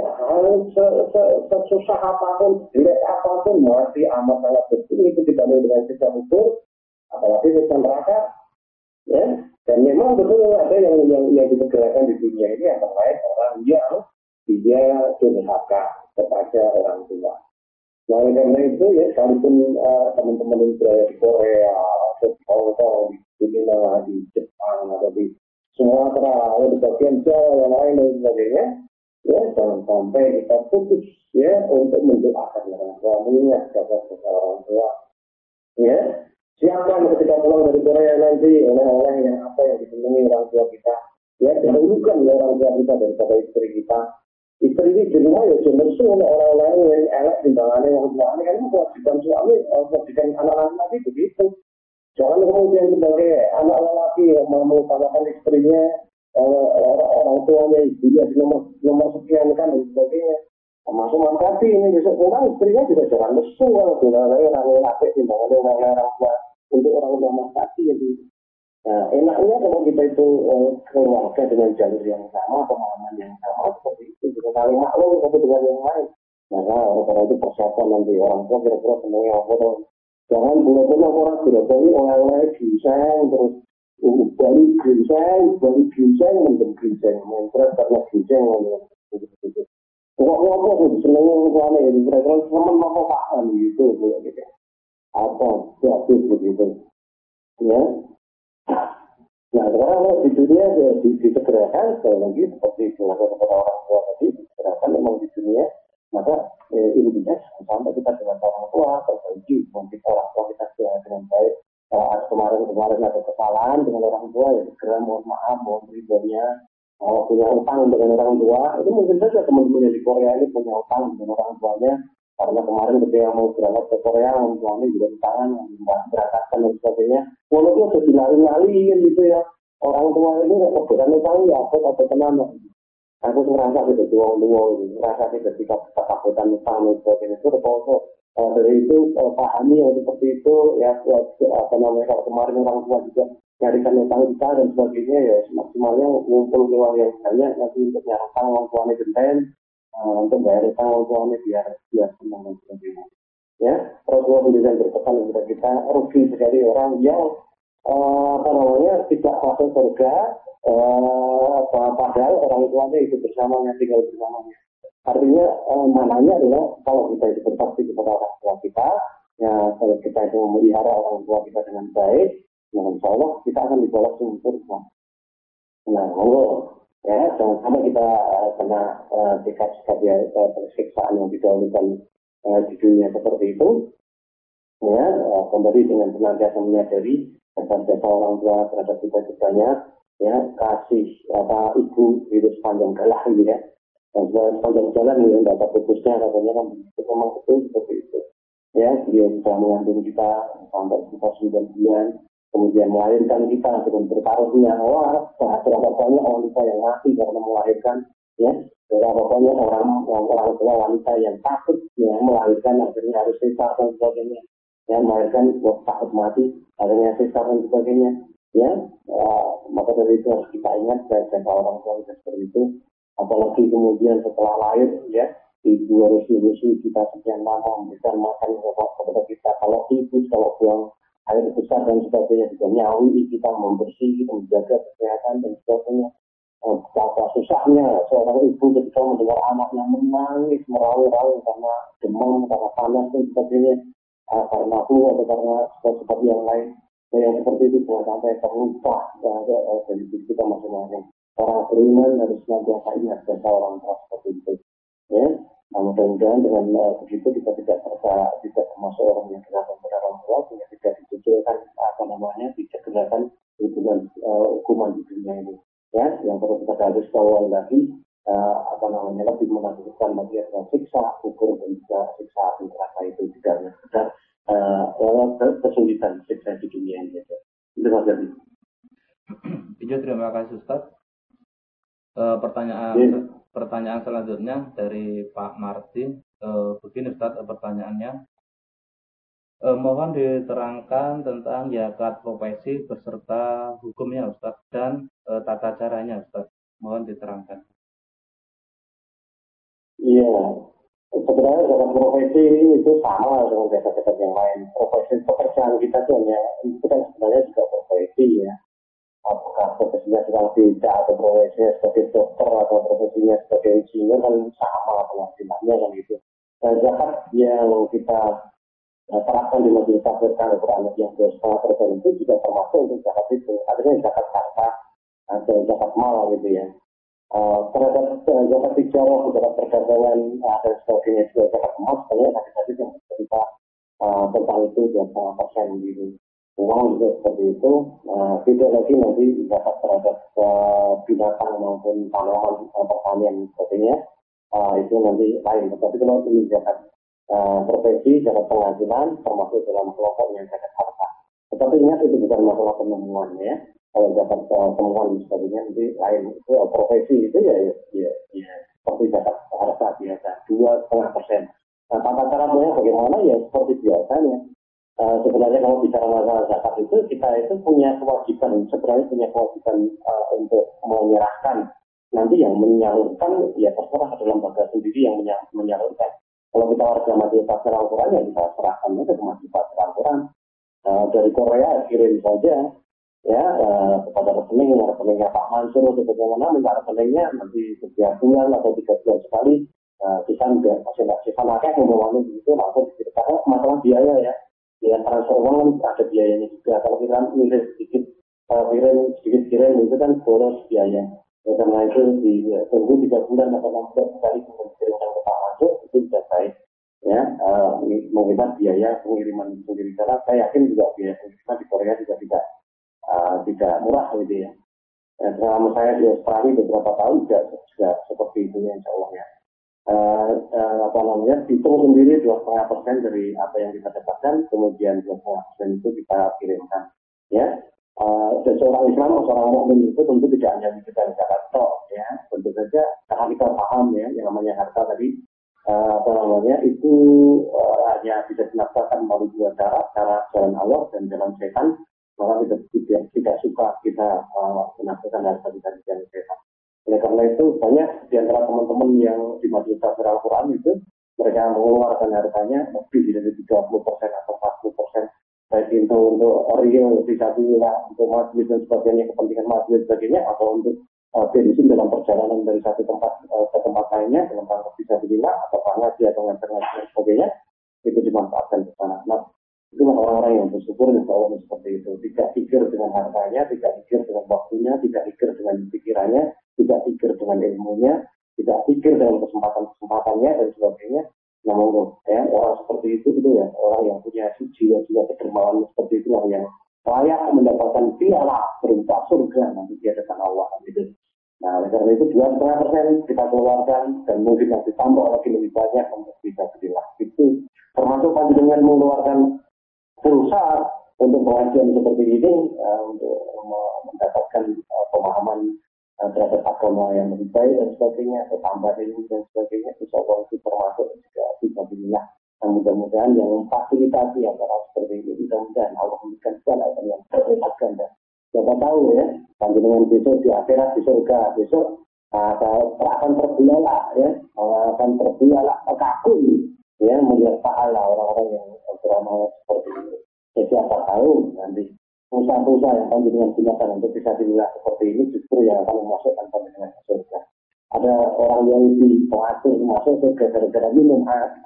sesusah apapun, jelek apapun, masih amat sangat betul itu dibanding dengan siksa kubur, apalagi siksa neraka. Ya, dan memang betul ada yang dipergerakan di dunia ini antara lain orang yang dia durhaka kepada orang tua. Nah, karena itu ya sekalipun teman-teman yang berada di Korea, di Hongkong, di China, di Jepang, atau di Sumatera, di bagian Jawa yang lain dan sebagainya, ya jangan sampai kita putus ya untuk mendoakan orang tua, mengingatkan orang tua. Ya, siapkan ketika pulang dari Korea nanti oleh-oleh yang disenangi orang tua kita. Ya, dahulukan orang tua kita daripada istri kita. Istri ini di rumah ya cuma oleh orang lain yang elek timbangannya orang tua ini kan kewajiban suami, kewajiban anak-anak lagi begitu. Jangan kemudian sebagai anak lelaki yang mau mengutamakan istrinya, orang tuanya, ibunya di nomor sekian kan dan sebagainya. Termasuk mantap ini besok pulang istrinya juga jangan lesu kalau timbangannya orang lelaki timbangannya orang tua untuk orang tua mantap jadi. Nah, enaknya kalau kita itu keluarga dengan jalur yang sama, pemahaman yang sama, seperti itu juga saling maklum satu dengan yang lain. Maka karena itu persiapan nanti orang tua kira-kira semuanya apa dong. Jangan pulang-pulang orang berapa oleh-oleh ginseng terus baru ginseng, mendem ginseng, mengkret karena ginseng, pokoknya apa sih senengnya soalnya ini kira-kira teman apa paham gitu, gitu. Apa jadi begitu, ya. Nah sekarang kalau di dunia ya disegerakan sekali lagi seperti dilakukan kepada orang tua tadi, disegerakan memang di dunia, maka intinya sampai kita dengan orang tua terbaiki, mungkin orang tua kita dengan baik. Kemarin ada kesalahan dengan orang tua ya segera mohon maaf, mohon ridhonya. Kalau punya utang dengan orang tua, itu mungkin saja teman-teman yang di Korea ini punya utang dengan orang tuanya. Karena kemarin ketika mau berangkat ke Korea, orang tuanya juga utangan, berangkatkan dan sebagainya. Walaupun sudah dilari-lari gitu ya, orang tua ini nggak kebetulan utang ya, aku tenang. Aku merasa gitu, dua merasa ketika ketakutan utang dan sebagainya itu dari itu pahami yang seperti itu ya apa namanya kalau kemarin orang tua juga nyarikan utang kita dan sebagainya ya maksimalnya ngumpul uang yang banyak nanti untuk nyari utang orang tuanya genten untuk bayar utang orang tuanya biar senang dan sebagainya ya Rasulullah sendiri berpesan kepada kita rugi sekali orang yang apa namanya tidak masuk surga padahal orang tuanya itu bersamanya tinggal bersamanya. Artinya mananya adalah kalau kita itu berbakti kepada orang tua kita, ya kalau kita itu memelihara orang tua kita dengan baik, ya insya Allah kita akan dibalas sempurna. Nah, Allah ya jangan sampai kita kena sikap-sikap ya siksaan yang didahulukan di dunia seperti itu. Ya, kembali dengan senantiasa menyadari jasa orang tua terhadap kita banyak, ya kasih apa ibu hidup sepanjang galah ya. Dan sepanjang jalan ya tidak ada putusnya katanya kan itu memang betul seperti itu ya dia sudah mengandung kita sampai kita 9 bulan kemudian melahirkan kita dengan bertaruh nyawa berapa banyak wanita yang mati karena melahirkan ya berapa banyak orang tua wanita yang takut ya melahirkan akhirnya harus sesar dan sebagainya ya melahirkan takut mati akhirnya sesar dan sebagainya ya maka dari itu harus kita ingat dan orang tua kita seperti itu. Apalagi kemudian setelah lahir ya ibu harus ngurusi kita sekian lama memberikan makan kepada kita kalau ibu kalau buang air besar dan sebagainya juga nyawi kita membersih kita menjaga kesehatan dan sebagainya betapa susahnya seorang ibu ketika mendengar anaknya menangis meraung-raung karena demam karena panas dan sebagainya karena flu atau karena sebab yang lain yang seperti itu jangan sampai terlupa dari diri kita masing-masing. Orang beriman harus senantiasa ingat jasa orang tua seperti itu. Ya, nah, mudah-mudahan dengan begitu kita tidak termasuk orang yang kenal kepada orang tua, sehingga tidak ditujukan apa namanya, tidak kenakan hukuman di dunia ini. Ya, yang perlu kita harus tahu lagi apa namanya lebih menakutkan bagi adalah siksa hukum dan juga siksa api neraka itu tidak hanya sekedar kesulitan siksa di dunia ini. Terima kasih. Terima kasih Ustaz. Pertanyaan selanjutnya dari Pak Martin. Begini Ustaz pertanyaannya. Mohon diterangkan tentang zakat profesi beserta hukumnya Ustaz dan tata caranya Ustaz. Mohon diterangkan. Iya, sebenarnya zakat profesi itu sama dengan zakat-zakat yang lain. Profesi pekerjaan kita itu kan sebenarnya juga profesi ya. Apakah profesinya sedang beda atau profesinya sebagai dokter atau profesinya sebagai insinyur kan sama penghasilannya kan gitu. Dan zakat yang kita terapkan di majelis takbir Al-Quran yang 2,5% itu juga termasuk untuk zakat itu. Artinya zakat harta dan zakat mal gitu ya. Terhadap zakat tijarah, zakat perdagangan dan sebagainya juga zakat emas banyak hadis-hadis yang bercerita tentang itu 2,5% gitu. Uang juga seperti itu, tidak lagi nanti zakat terhadap binatang maupun tanaman pertanian dan sebagainya, itu nanti lain. Tetapi kalau ini zakat profesi, zakat penghasilan, termasuk dalam kelompoknya zakat harta. Tetapi ingat itu bukan masalah penemuan ya. Kalau zakat temuan dan sebagainya nanti lain. Itu profesi itu ya seperti zakat harta biasa 2,5%. Nah, tata caranya bagaimana ya seperti biasanya. Sebenarnya kalau bicara masalah zakat itu kita itu punya kewajiban untuk menyerahkan nanti yang menyalurkan ya terserah adalah lembaga sendiri yang menyalurkan Kalau kita warga masjid tafsir Al-Quran ya kita serahkan aja ke masjid tafsir Al-Quran. Dari Korea kirim saja ya kepada rekeningnya Pak Mansur atau bagaimana, minta rekeningnya nanti setiap bulan atau 3 bulan sekali. Kita nggak masih nggak sih sama kayak ngomongnya begitu langsung karena masalah biaya ya. Biaya transfer uang kan ada biayanya juga. Kalau kita milih sedikit kirim itu kan boros biaya. Ya, karena itu ditunggu 3 bulan atau 6 bulan sekali mengirimkan ke Pak Mansur itu sudah baik. Ya, menghemat biaya pengiriman sendiri karena saya yakin juga biaya pengiriman di Korea juga tidak murah gitu ya. Selama saya di Australia beberapa tahun juga seperti itu ya, insya Allah ya. Hitung sendiri 2,5% dari apa yang kita dapatkan, kemudian 2,5% itu kita kirimkan. Ya, dan seorang Islam, seorang mukmin itu tentu tidak hanya kita Jakarta, ya, tentu saja karena kita paham ya, yang namanya harta tadi, itu hanya bisa dinafkahkan melalui 2 cara jalan Allah dan jalan setan. Maka kita tidak suka kita menafkahkan harta kita di jalan setan. Oleh karena itu banyak di antara teman-teman yang di Majelis Tafsir Al-Quran itu mereka mengeluarkan hartanya lebih dari 30% atau 40%, baik itu untuk real fisabilillah, untuk masjid dan sebagainya, kepentingan masjid dan sebagainya, atau untuk bensin dalam perjalanan dari satu tempat ke tempat lainnya dalam rangka fisabilillah atau ngaji atau ngajar dan sebagainya, itu dimanfaatkan ke sana. Nah, itu orang-orang yang bersyukur insya Allah seperti itu, tidak pikir dengan hartanya, tidak pikir dengan waktunya, tidak pikir dengan pikirannya, tidak pikir dengan ilmunya, tidak pikir dengan kesempatan-kesempatannya dan sebagainya. Namun ya, orang seperti itu ya, orang yang punya jiwa-jiwa kedermawan seperti itulah yang layak mendapatkan piala berupa surga nanti di hadapan Allah gitu. Nah, oleh karena itu 2,5% kita keluarkan dan mungkin nanti tambah lagi lebih banyak untuk bisa berilah. Itu termasuk dengan mengeluarkan pulsa untuk pengajian seperti ini, untuk mendapatkan pemahaman terhadap agama yang lebih baik dan sebagainya, atau tambah ilmu dan sebagainya, insya Allah itu termasuk juga fisabilillah. Nah, mudah-mudahan yang memfasilitasi acara seperti ini, mudah-mudahan Allah memberikan segala yang berlipat ganda. Siapa tahu ya, dengan besok di akhirat di surga, besok akan terbelalak ya, akan terbelalak kagum ya melihat pahala orang-orang yang beramal seperti ini. Ya, siapa tahu nanti usaha-usaha yang panjenengan gunakan untuk bisa dilihat seperti ini justru yang akan memasukkan panjenengan ke surga. Ada orang yang pengatur masuk surga gara-gara minum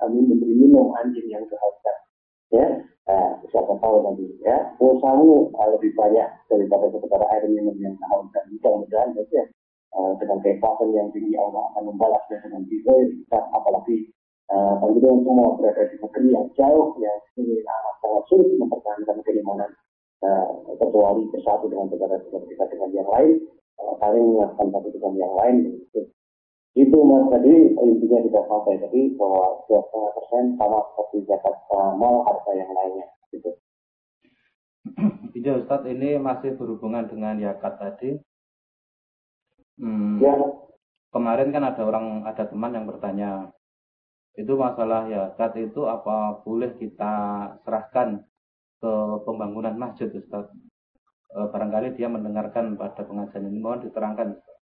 anjing yang kehausan. Ya, siapa tahu nanti ya usahamu lebih banyak daripada sekedar air minum yang kehausan. Mudah-mudahan ya dengan keikhlasan yang tinggi Allah akan membalasnya dengan kita, apalagi panjenengan semua berada di negeri yang jauh yang ini sangat sulit mempertahankan keimanan, kecuali bersatu dengan saudara-saudara kita dengan yang lain, saling mengingatkan satu dengan yang lain. Itu mas tadi intinya kita sampai tadi bahwa 2,5% sama seperti zakat mal harta yang lainnya. Gitu. Iya Ustadz, ini masih berhubungan dengan zakat tadi. Ya. Kemarin kan ada teman yang bertanya, itu masalah zakat itu apa boleh kita serahkan ke pembangunan masjid Ustaz? Barangkali dia mendengarkan pada pengajian ini, mohon diterangkan Ustaz.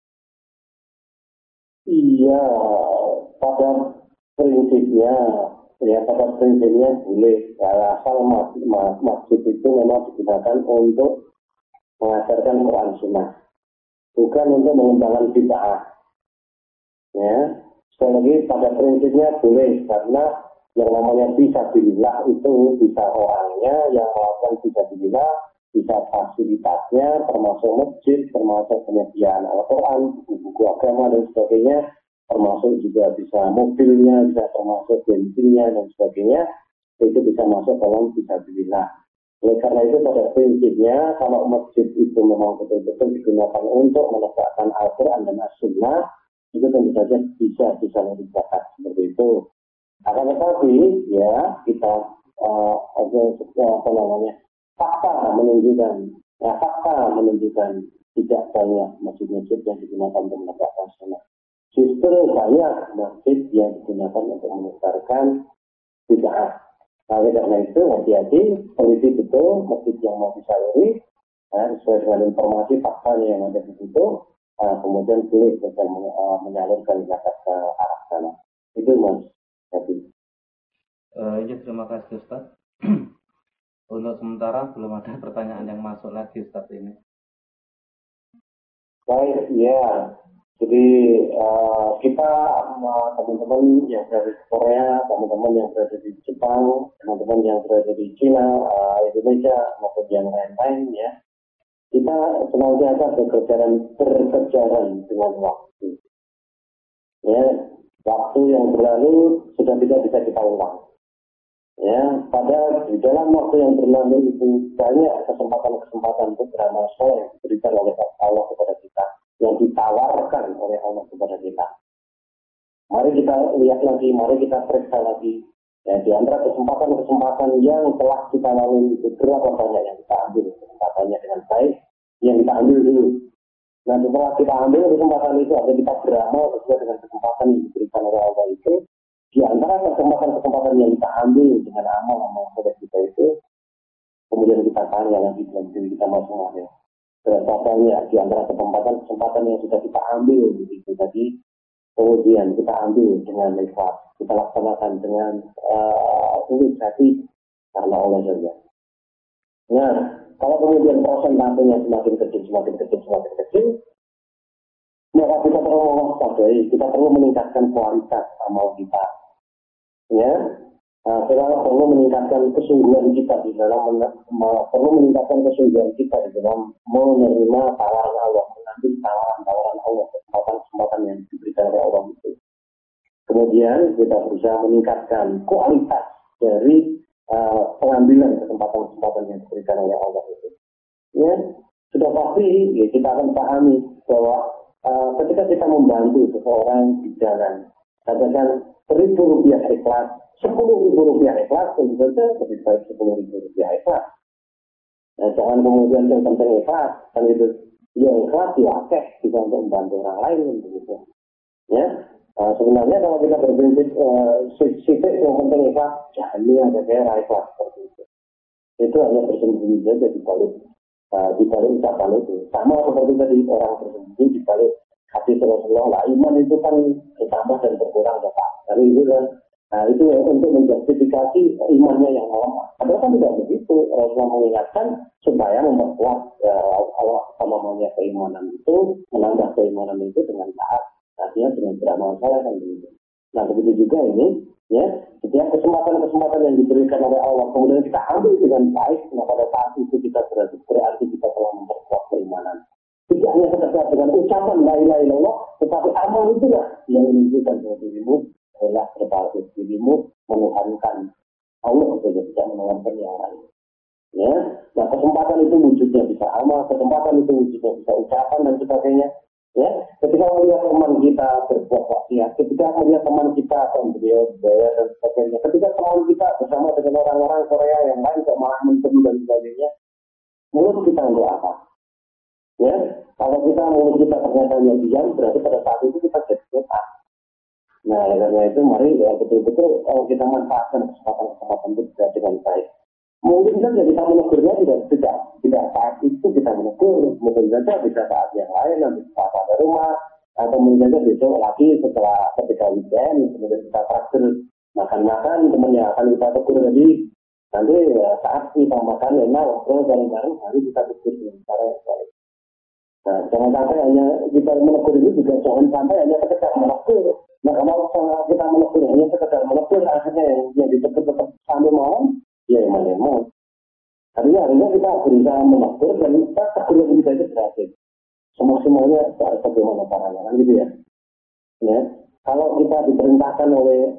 Iya, pada prinsipnya boleh, asal masjid itu memang digunakan untuk mengajarkan Quran Sunnah, bukan untuk mengembangkan bid'ah. Ya, sekali lagi pada prinsipnya boleh, karena yang namanya fisabilillah itu bisa orangnya yang melakukan fisabilillah, bisa fasilitasnya, termasuk masjid, termasuk penyediaan Al-Quran, buku-buku agama dan sebagainya, termasuk juga bisa mobilnya, bisa termasuk bensinnya dan sebagainya, itu bisa masuk dalam fisabilillah. Oleh karena itu pada prinsipnya kalau masjid itu memang betul-betul digunakan untuk menegakkan Al-Quran dan As-Sunnah, itu tentu saja bisa lebih zakat seperti itu. Akan tetapi ya kita fakta menunjukkan tidak banyak masjid-masjid yang digunakan untuk menegakkan sunnah. Justru banyak masjid yang digunakan untuk menyebarkan bid'ah. Oleh karena itu hati-hati, teliti betul masjid yang mau disaluri, sesuai dengan informasi faktanya yang ada di situ, kemudian boleh menyalurkan zakat ke arah sana. Itu mas. Iya, terima kasih Ustaz. Untuk sementara belum ada pertanyaan yang masuk lagi Ustaz ini. Baik, ya. Jadi kita sama teman-teman yang berada di Korea, teman-teman yang berada di Jepang, teman-teman yang berada di China, Indonesia maupun yang lain-lain ya, kita senantiasa berkejaran dengan waktu. Ya, waktu yang berlalu sudah tidak bisa kita ulang. Ya, pada di dalam waktu yang berlalu itu banyak kesempatan-kesempatan untuk beramal soleh yang diberikan oleh Allah kepada kita, yang ditawarkan oleh Allah kepada kita. Mari kita lihat lagi, mari kita periksa lagi. Ya, di antara kesempatan-kesempatan yang telah kita lalui itu berapa banyak yang kita ambil kesempatannya dengan baik, yang kita ambil dulu. Nah, setelah kita ambil kesempatan itu, atau kita beramal sesuai dengan kesempatan yang diberikan oleh Allah itu, di antara kesempatan-kesempatan yang kita ambil dengan amal soleh kita itu, kemudian kita tanya lagi dalam diri kita masing-masing. Berapa banyak di antara kesempatan yang sudah kita ambil itu tadi, kemudian kita ambil dengan ikhlas, kita laksanakan dengan tulus hati karena Allah saja. Nah, kalau kemudian prosentasenya semakin kecil, maka kita perlu mewaspadai, kita perlu meningkatkan kualitas amal kita. Ya, kita perlu meningkatkan kesungguhan kita di dalam menerima tawaran Allah, mengambil tawaran Allah, kesempatan yang diberikan oleh Allah itu. Kemudian kita berusaha meningkatkan kualitas dari pengambilan kesempatan yang diberikan oleh Allah itu. Ya, sudah pasti ya, kita akan pahami bahwa ketika kita membantu seseorang di jalan, katakan Rp1.000 ikhlas, Rp10.000 ikhlas, tentu saja lebih baik Rp10.000 ikhlas. Nah, jangan kemudian yang penting ikhlas, kan itu yang ikhlas diakeh kita untuk membantu orang lain begitu. Ya, sebenarnya kalau kita berprinsip sifat yang penting ikhlas, jangan ada kayak ikhlas seperti itu. Itu hanya bersembunyi saja di balik ucapan itu. Sama seperti tadi orang bersembunyi di balik hadis Rasulullah. Lah, iman itu kan bertambah dan berkurang ya Pak. Jadi itu kan, itu untuk menjustifikasi imannya yang lemah. Padahal kan tidak begitu. Rasulullah mengingatkan supaya memperkuat keimanan itu, menambah keimanan itu dengan taat, artinya dengan beramal saleh kan begitu. Nah, begitu juga ini, ya, setiap kesempatan yang diberikan oleh Allah kemudian kita ambil dengan baik, nah pada saat itu kita berarti kita telah memperkuat keimanan. Tidak hanya sekedar dengan ucapan la ilaha illallah, tetapi amal itulah yang menunjukkan bahwa dirimu adalah berbasis, dirimu menuhankan Allah saja, tidak menuhankan yang lain. Ya, nah kesempatan itu wujudnya bisa amal, kesempatan itu wujudnya bisa ucapan dan sebagainya. Ya, ketika melihat teman kita berbuat maksiat, ketika melihat teman kita beliau dan sebagainya, ketika teman kita bersama dengan orang-orang Korea yang lain kok malah mencuri dan sebagainya, mulut kita untuk apa? Ya, kalau mulut kita ternyata diam, berarti pada saat itu kita jadi setan. Nah, karena itu mari ya, betul-betul kita manfaatkan kesempatan itu dengan baik. Mungkin saja kita menegurnya tidak saat itu kita menegur, mungkin saja bisa saat yang lain, nanti saat ada rumah, atau mungkin saja besok lagi setelah ketika weekend, kemudian kita traktir makan-makan, kemudian akan kita tegur tadi, nanti saat kita makan enak, ngobrol bareng-bareng, baru kita tegur dengan cara yang baik. Nah, jangan sampai hanya kita menegur itu juga jangan sampai hanya sekedar menegur. Nah, kalau kita menegur hanya sekedar menegur, akhirnya yang ditegur tetap sampai malam, ya emang. Artinya kita berusaha menegur dan kita tegur yang bisa itu berhasil. Semaksimalnya bagaimana caranya, kan gitu ya. Ya, kalau kita diperintah oleh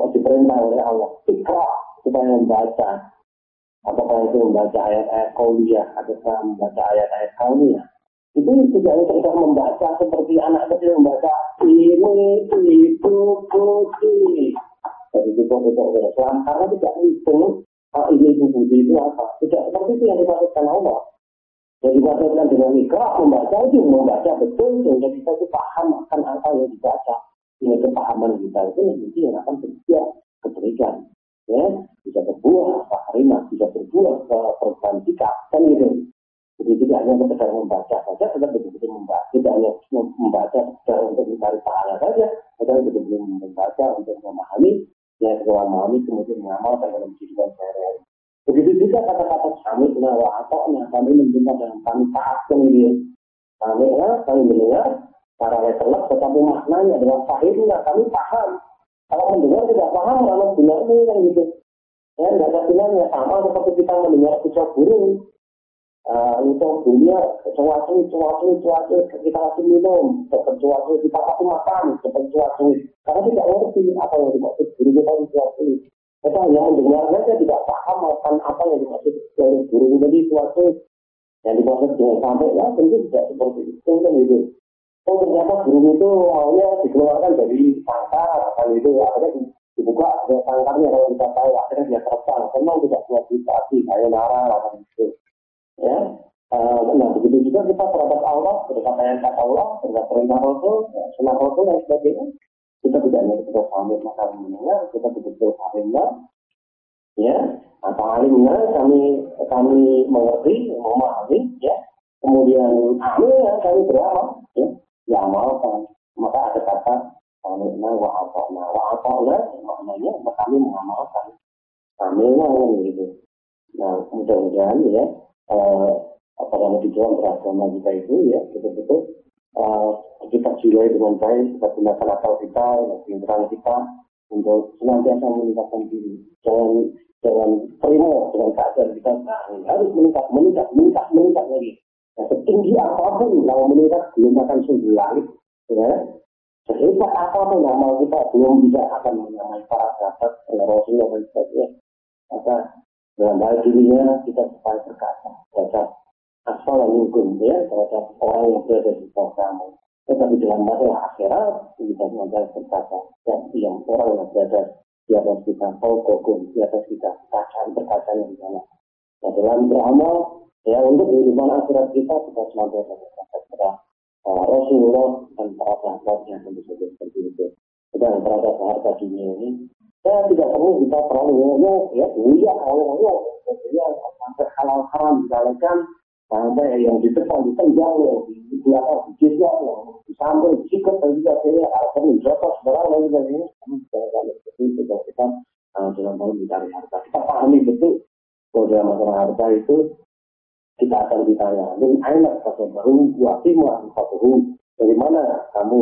Allah, ikra supaya membaca, apakah itu membaca ayat-ayat qauliyah atau membaca ayat-ayat kauniyah, itu tidak hanya sekedar membaca seperti anak kecil membaca ini itu putih dari buku-buku Islam, karena tidak itu ini itu apa, tidak seperti itu yang dimaksudkan Allah. Jadi dimaksudkan dengan ikhra membaca itu membaca betul sehingga kita itu paham akan apa yang dibaca. Ini kepahaman kita itu yang akan berbuah kebaikan, ya, bisa berbuah kehariman, bisa berbuah perubahan sikap, kan gitu. Jadi tidak hanya sekedar membaca saja, tidak betul-betul membaca, tidak hanya membaca sekedar untuk mencari pahala saja, tetapi betul-betul membaca untuk memahami, ya setelah memahami kemudian mengamalkan dalam kehidupan sehari-hari. Begitu juga kata-kata sami'na wa ata'na, kami mendengar dan kami taat kemudian. Sami'na, kami mendengar secara letterlek, tetapi maknanya adalah fahimna, kami paham. Kalau mendengar tidak paham, kalau gunanya kan gitu. Ya, tidak ada gunanya, sama seperti kita mendengar ucap burung. Untuk dunia cuaca kita kasih minum, cepat cuaca kita kasih makan, cepat cuaca karena tidak ngerti apa yang dimaksud guru kita cuaca. Kita hanya mendengar saja tidak paham akan apa yang dimaksud dari guru tadi cuaca yang dimaksud dengan sampai lah tentu tidak seperti itu kan itu. Oh ternyata guru itu awalnya dikeluarkan dari sangkar kan itu akhirnya dibuka ada sangkarnya kalau kita tahu akhirnya dia terbang memang tidak kuat dikasih kayak nara lah gitu. Ya, nah begitu juga kita terhadap Allah, terhadap ayat Allah, terhadap perintah Rasul, sunnah Rasul dan sebagainya. Kita tidak hanya kita sambil maka mendengar, kita betul-betul alimna, ya, atau alimna kami mengerti, memahami, ya. Kemudian amin ya, kami beramal, ya, amalkan. Maka ada kata alimna wa ata'na, maknanya kami mengamalkan, amilnya gitu. Nah mudah-mudahan ya. Apa yang di dalam beragama kita itu ya betul-betul kita jiwai dengan baik, kita gunakan akal kita, pikiran kita untuk senantiasa meningkatkan diri. Jangan terima dengan keadaan kita harus meningkat lagi. Ya, setinggi apapun kalau meningkat belum akan sungguh langit, ya. Sehebat apapun amal kita belum bisa akan menyamai para sahabat Rasulullah dan sebagainya. Maka dalam hal dirinya kita supaya berkata terhadap asal yang hukum ya terhadap orang yang berada di bawah kamu. Tetapi dalam masalah akhirat kita menjadi berkata dan yang orang yang berada di atas kita hukum di atas kita perkataan yang di sana. Nah dalam beramal ya untuk kehidupan akhirat kita senantiasa berkata kepada Rasulullah dan para sahabatnya tentu saja seperti itu. Dan terhadap harta dunia ini saya tidak perlu kita terlalu ya sampai halal haram dijalankan sampai yang di depan ditendang di belakang dijejak di samping disikat dan juga saya alasan jatuh sebarang dan sebagainya kalau seperti itu kita dalam hal mencari harta kita pahami betul bahwa dalam masalah harta itu kita akan ditanya ini enak kata baru buat timah satu dari mana kamu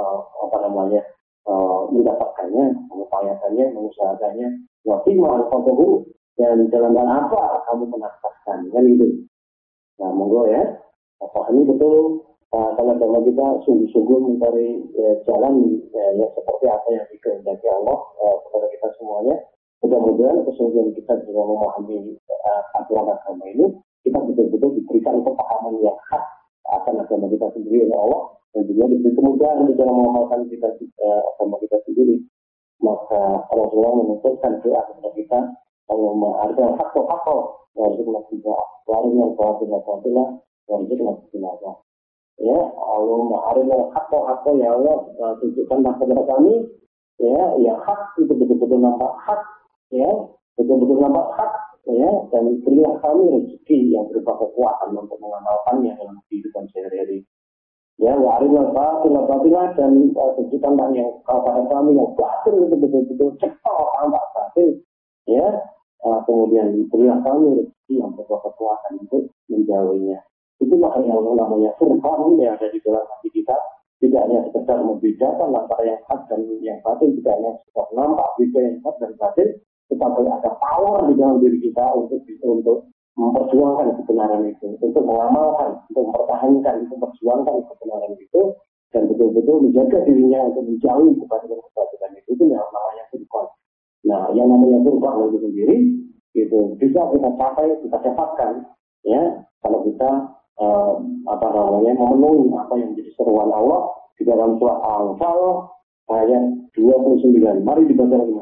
mendapatkannya, mengupayakannya, mengusahakannya, wafimah al-fatuhu dan dalam apa kamu menafkahkan kan itu. Nah monggo ya, ini betul karena kita sungguh-sungguh mencari jalan ya seperti apa yang dikehendaki Allah kepada kita semuanya. Mudah-mudahan kesungguhan kita juga memahami aturan agama ini, kita betul-betul diberikan kepahaman yang khas akan agama kita sendiri oleh Allah. Dan juga diberi kemudahan di dalam mengamalkan kita agama kita sendiri. Maka Rasulullah menuntutkan doa kepada kita Allahumma arjal haqqa warzuqna tiba'a warinal batila warzuqna ijtinaba. Ya Allahumma arjal haqqa ya Allah tunjukkanlah kepada kami ya yang hak itu betul-betul nampak hak ya betul-betul nampak hak ya dan berilah kami rezeki yang berupa kekuatan untuk mengamalkannya dalam kehidupan sehari-hari. Ya, warinal batilah dan tunjukkanlah yang kepada kami yang batin itu betul-betul cepat tampak batin. Ya, kemudian berilah kami rezeki yang berupa kekuatan untuk menjauhinya. Itulah yang namanya furqan yang ada di dalam hati kita. Tidak hanya sekedar membedakan antara yang hak dan yang batin, tidak hanya sekedar nampak beda yang hak dan batin, tetapi ada power di dalam diri kita untuk memperjuangkan kebenaran itu, untuk mengamalkan, untuk mempertahankan, untuk memperjuangkan kebenaran itu, dan betul-betul menjaga dirinya untuk menjauhi kebajikan itu yang namanya furqan. Nah, yang namanya furqan itu sendiri, itu bisa kita capai, kita dapatkan, ya, kalau kita memenuhi apa yang menjadi seruan Allah di dalam surat Al-Anfal ayat 29. Mari dibaca lagi.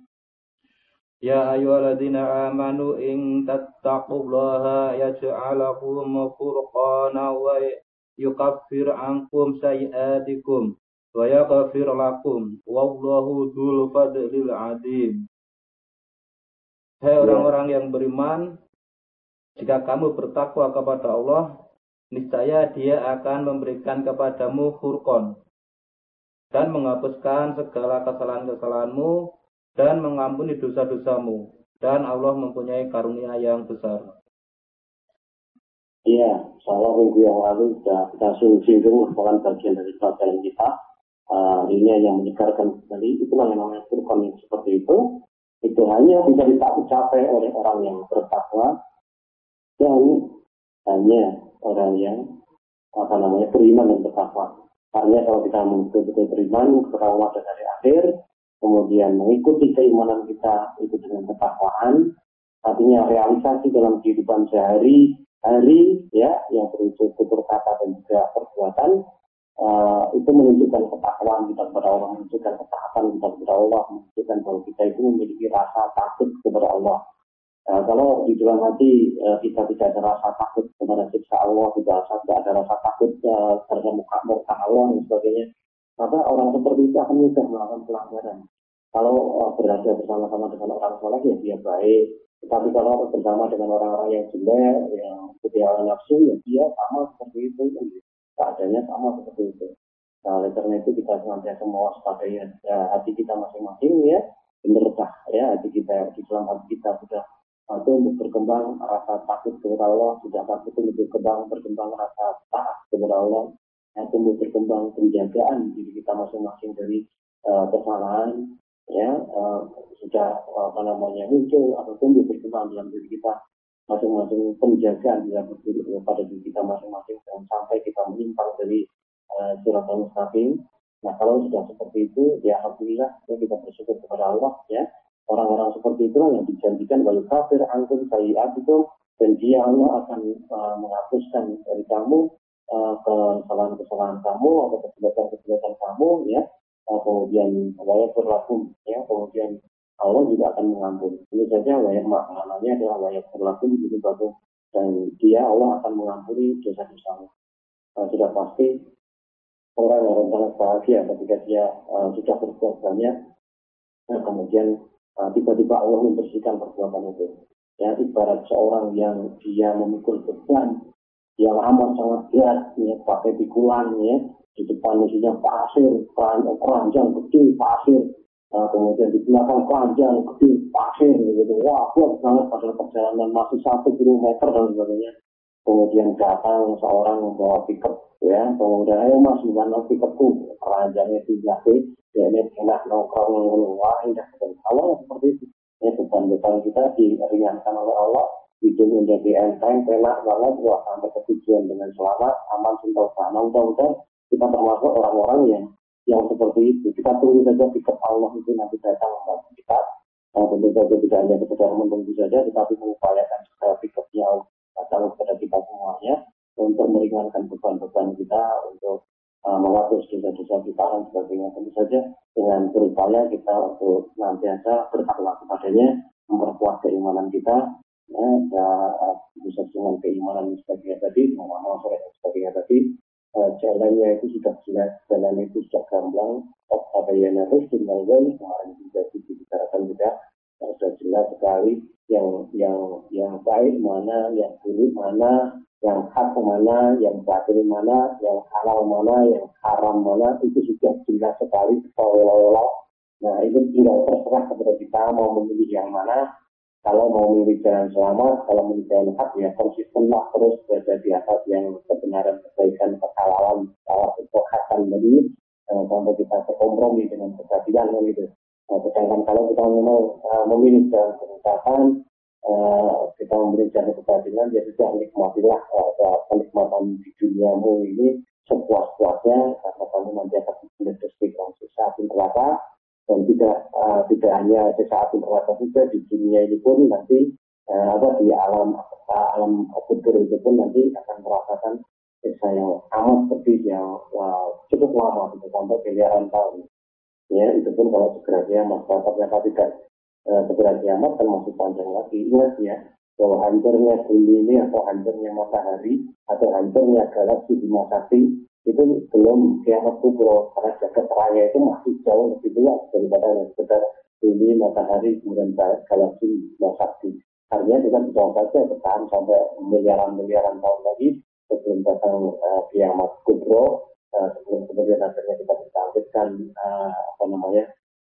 Ya ayyuhalladzina amanu in tattaqullaha yaj'al lakum furqana wa yukaffir ankum sayi'atikum wa yaghfir lakum wallahu dzul fadlil 'adzim. Hai orang-orang yang beriman, jika kamu bertakwa kepada Allah, niscaya Dia akan memberikan kepadamu furqan dan menghapuskan segala kesalahan-kesalahanmu dan mengampuni dosa-dosamu, dan Allah mempunyai karunia yang besar. Iya, soalnya minggu yang lalu sudah kita singgung merupakan bagian dari pelajaran kita. Ini yang menyegarkan kembali, itulah yang namanya Furqan yang seperti itu. Itu hanya bisa dicapai oleh orang yang bertakwa dan hanya orang yang beriman dan bertakwa. Karena kalau kita betul-betul beriman kepada Allah dan hari akhir, kemudian mengikuti keimanan kita itu dengan ketakwaan, artinya realisasi dalam kehidupan sehari-hari ya yang berunsur tutur kata dan juga perbuatan, itu menunjukkan ketakwaan kita kepada Allah, menunjukkan ketaatan kita kepada Allah, menunjukkan bahwa kita itu memiliki rasa takut kepada Allah. Kalau di dalam hati kita tidak ada rasa takut kepada siksa Allah, tidak ada rasa takut terhadap muka Allah dan sebagainya, maka orang seperti itu akan mudah melakukan pelanggaran. Kalau berada bersama-sama dengan orang soleh ya dia baik, tetapi kalau bersama dengan orang-orang yang jelek, yang berhawa nafsu, ya dia sama seperti itu, keadaannya sama seperti itu. Nah, oleh karena itu kita senantiasa mewaspadai hati kita masing-masing ya, benerkah ya hati kita, di dalam hati kita sudah itu untuk berkembang rasa takut kepada Allah, sudah takut untuk berkembang rasa taat kepada Allah, tumbuh berkembang penjagaan diri kita masing-masing dari kesalahan, ya sudah muncul atau tumbuh berkembang dalam diri kita masing-masing penjagaan pada diri kita masing-masing dan sampai kita menyimpang dari siratal mustaqim. Nah kalau sudah seperti itu, ya alhamdulillah kita bersyukur kepada Allah ya. Orang-orang seperti itulah yang dijanjikan wal kafir angkum sayiat itu, dan dia Allah akan menghapuskan dari kamu kesalahan-kesalahan kamu atau kejelekan-kejelekan kamu ya. Kemudian wayat berlaku ya, kemudian Allah juga akan mengampuni. Ini saja wayat maknanya adalah wayat berlaku di bagus, dan dia Allah akan mengampuni dosa-dosamu. Sudah pasti orang yang sangat bahagia ketika dia sudah berbuat banyak, kemudian tiba-tiba Allah membersihkan perbuatan itu. Ya, ibarat seorang yang dia memikul beban yang amat sangat berat, ya, pakai pikulan, ya, di depan isinya pasir, keranjang gede pasir, kemudian di belakang keranjang gede pasir, gitu. Wah, kuat banget pada perjalanan masih 1 kilometer dan sebagainya. Kemudian datang seorang membawa pickup, ya, kemudian ayo mas, gimana pickupku, keranjangnya tinggal ya ini enak nongkrong wah indah sekali. Allah seperti itu ya, beban-beban kita diringankan oleh Allah, hidup menjadi enteng, enak banget, wah sampai ke tujuan dengan selamat, aman, sentosa. Mudah-mudahan kita termasuk orang-orang yang seperti itu. Kita tunggu saja pickup Allah itu nanti datang membantu kita. Tentu saja tidak hanya sekedar menunggu saja, tetapi mengupayakan supaya pickupnya datang kepada kita semuanya untuk meringankan beban-beban kita, untuk menghapus dosa-dosa kita dan sebagainya. Tentu saja dengan berupaya kita untuk senantiasa bertakwa kepadanya, memperkuat keimanan kita, ya, bisa dengan keimanan sebagainya tadi, mengamal soleh sebagainya tadi, jalannya itu sudah jelas, jalan itu sudah gamblang, tabayana rusdun wal ghayy, kemarin juga dibicarakan juga, sudah jelas sekali yang baik mana, yang buruk mana, yang hak mana, yang batil mana, yang halal mana, yang haram mana, itu sudah jelas sekali seolah-olah. Nah itu tinggal terserah kepada kita mau memilih yang mana. Kalau mau memilih jalan selamat, kalau memilih jalan hak, ya konsistenlah terus berada di atas yang kebenaran, kebaikan, kehalalan, kehatan tadi, sampai kita berkompromi dengan kebatilan gitu. Nah, sedangkan kalau kita memilih jalan kesesatan, kita memberi jalan kebatilan, ya sudah nikmatilah kenikmatan di duniamu ini sepuas-puasnya, karena kamu nanti akan meletus di siksa api neraka, dan tidak hanya siksa api neraka saja, di dunia ini pun nanti di alam kubur itu pun nanti akan merasakan siksa yang amat pedih, yang cukup lama, sampai miliaran tahun. Ya, itu pun kalau segera kiamat, ternyata tidak segera kiamat kan masih panjang lagi. Ingat ya, bahwa hancurnya bumi ini atau hancurnya matahari atau hancurnya galaksi Bima Sakti itu belum kiamat kubro, karena jagat raya itu masih jauh lebih luas daripada sekedar bumi, matahari, kemudian galaksi Bima Sakti. Artinya kita bisa saja bertahan sampai miliaran tahun lagi sebelum datang kiamat kubro, sebelum kemudian akhirnya kita bisa bangkitkan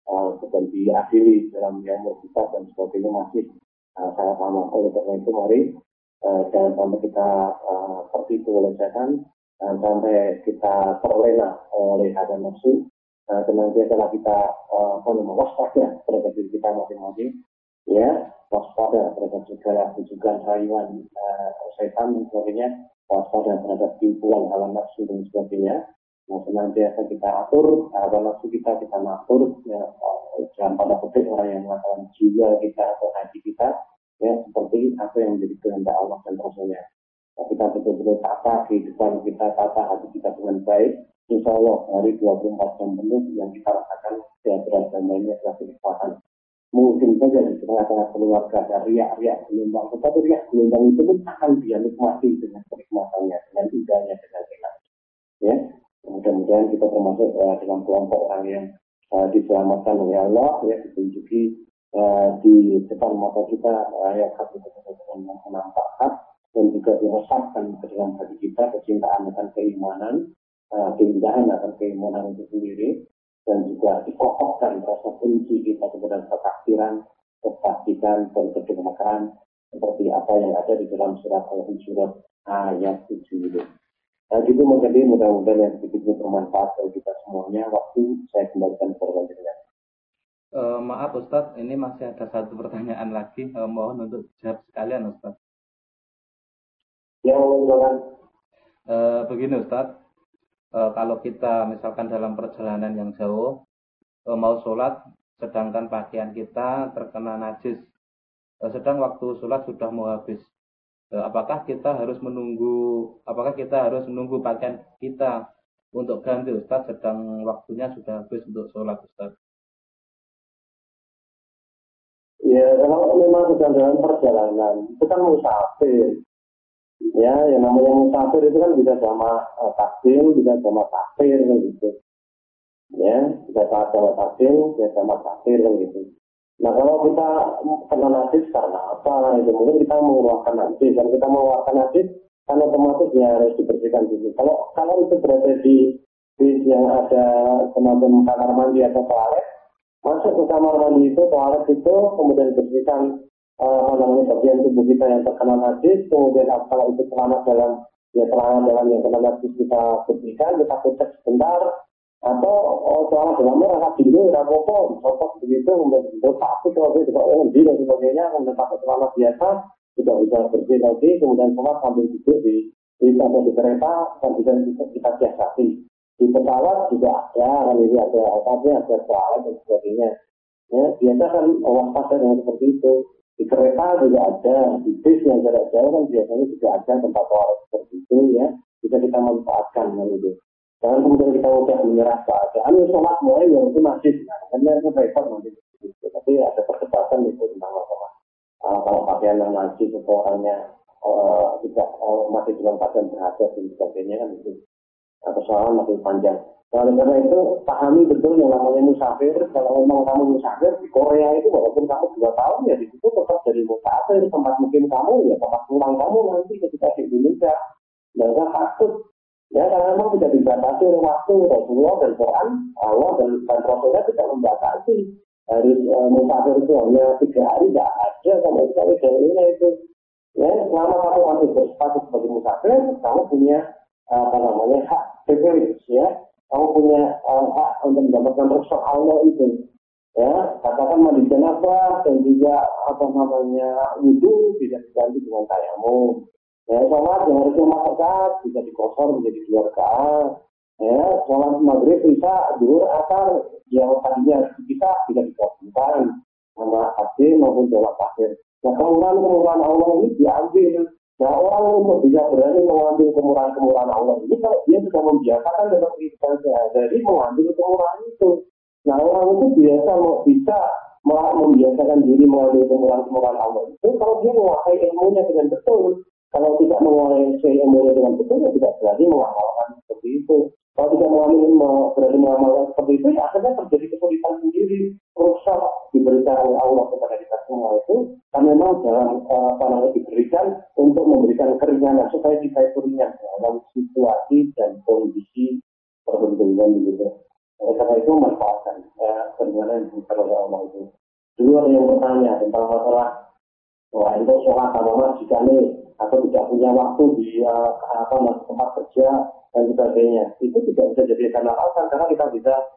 dan diadili dalam yang mukjizat dan sebagainya masih sangat lama. Oleh karena itu mari jangan sampai kita tertipu oleh setan, jangan sampai kita terlena oleh hawa nafsu. Senantiasa kita waspada terhadap diri kita masing-masing, ya, waspada terhadap segala tujuan rayuan setan dan sebagainya, waspada terhadap tipuan hawa nafsu dan sebagainya. Nah, senantiasa kita atur hawa nafsu kita atur, ya, jangan pada petik orang yang mengatakan jiwa kita atau hati kita, ya, seperti apa yang menjadi kehendak Allah dan Rasulnya. Nah, kita betul-betul tata kehidupan kita, tata hati kita dengan baik. Insya Allah hari 24 jam penuh yang kita rasakan kehadiran damainya adalah kenikmatan. Mungkin saja di tengah-tengah keluarga ada riak-riak gelombang, tetapi riak gelombang itu pun akan dia nikmati dengan kenikmatannya, dengan indahnya, dengan enak. Ya, mudah-mudahan kita termasuk dalam kelompok orang yang diselamatkan oleh Allah, ya, ditunjuki di depan mata kita ayat betul-betul menampak hak, dan juga diresapkan ke dalam hati kita kecintaan akan keimanan, keindahan akan keimanan itu sendiri, dan juga dikokohkan rasa benci kita kepada ketakdiran, kepastian, dan kebenaran seperti apa yang ada di dalam surat Al-Hujurat ayat 7 itu. Nah, itu menjadi mudah-mudahan yang sedikit bermanfaat bagi kita semuanya. Waktu saya kembalikan kepada Anda. Maaf Ustadz, ini masih ada satu pertanyaan lagi, mohon untuk jawab sekalian Ustadz. Ya, silakan. Begini Ustadz, kalau kita misalkan dalam perjalanan yang jauh mau sholat, sedangkan pakaian kita terkena najis, sedang waktu sholat sudah mau habis, apakah kita harus menunggu pakaian kita untuk ganti Ustadz, sedang waktunya sudah habis untuk sholat Ustadz? Ya, kalau memang sedang dalam perjalanan, itu kan musafir. Ya, yang namanya musafir itu kan bisa sama takdim, bisa sama takfir kan gitu. Ya, bisa sama takdim, bisa sama takfir kan gitu. Nah, kalau kita kena najis karena apa? Itu mungkin kita mengeluarkan najis, dan kita mengeluarkan najis kan otomatis ya harus dibersihkan dulu. Kalau itu berada di yang ada semacam kamar mandi atau toilet, masuk ke kamar mandi itu, toilet itu, kemudian bersihkan bagian tubuh kita yang terkena najis, kemudian kalau itu celana dalam yang kena najis kita bersihkan, kita cek sebentar, atau celana dalamnya rasa dulu, rapopo, dicopot begitu, kemudian tapi kalau dia juga dan sebagainya, kemudian pakai celana biasa, sudah bisa bersih lagi, kemudian sholat sambil duduk di kereta, dan bisa kita siasati. Di pesawat juga ada, kan ini ada toilet dan sebagainya. Ya, biasa kan waspada dengan seperti itu. Di kereta juga ada, di bis yang jarak jauh kan biasanya juga ada tempat toilet seperti itu, ya. Bisa kita manfaatkan itu. Jangan kemudian kita udah menyerah keadaan, sholat mulai yang itu najis, karena itu repot nanti. Tapi ada perdebatan itu tentang masalah. Kalau pakaian yang najis atau orangnya tidak masih dalam keadaan berhadas dan sebagainya kan itu. Persoalan makin panjang. Nah, karena itu pahami betul yang namanya musafir. Kalau memang kamu musafir di Korea itu, walaupun kamu 2 tahun ya di situ tetap jadi musafir. Tempat mukim kamu ya tempat pulang kamu nanti ketika di Indonesia. Dan takut. Ya, karena memang tidak dibatasi oleh waktu. Rasulullah dan Quran, Allah dan Rasulnya tidak membatasi. Harus musafir itu hanya 3 hari, tidak ada sama sekali dalilnya itu. Ya, selama kamu masih berstatus sebagai musafir, kamu punya hak privilege, ya, kamu punya hak untuk mendapatkan rukhsah Allah itu, ya, katakan mandi janabah dan juga wudu tidak diganti dengan tayamum, ya, sholat yang harusnya 4 rakaat bisa dikosor menjadi 2 rakaat, ya, sholat maghrib bisa zuhur asar yang tadinya kita tidak dikosongkan sama hakim maupun jawab akhir. Nah, kemurahan Allah ini diambil. Nah, orang untuk bisa berani mengambil kemurahan Allah ini kalau dia sudah membiasakan dalam kehidupan sehari-hari mengambil kemurahan itu. Nah, orang itu bisa membiasakan diri mengambil kemurahan Allah itu kalau dia menguasai ilmunya dengan betul. Kalau tidak menguasai ilmunya dengan betul, ya tidak berani mengamalkan seperti itu. Kalau tidak berani mengamalkan seperti itu, ya akhirnya terjadi kesulitan sendiri. Rusak diberikan oleh Allah kepada kita semua itu, karena memang dalam diberikan untuk memberikan keringanan supaya kita itu ringan dalam situasi dan kondisi tertentu gitu. Karena itu manfaatkan keringanan yang dibutuhkan oleh Allah itu. Dulu ada yang bertanya tentang masalah wah itu sholat sama majikan atau tidak punya waktu di tempat kerja dan sebagainya. Itu tidak bisa dijadikan alasan karena kita bisa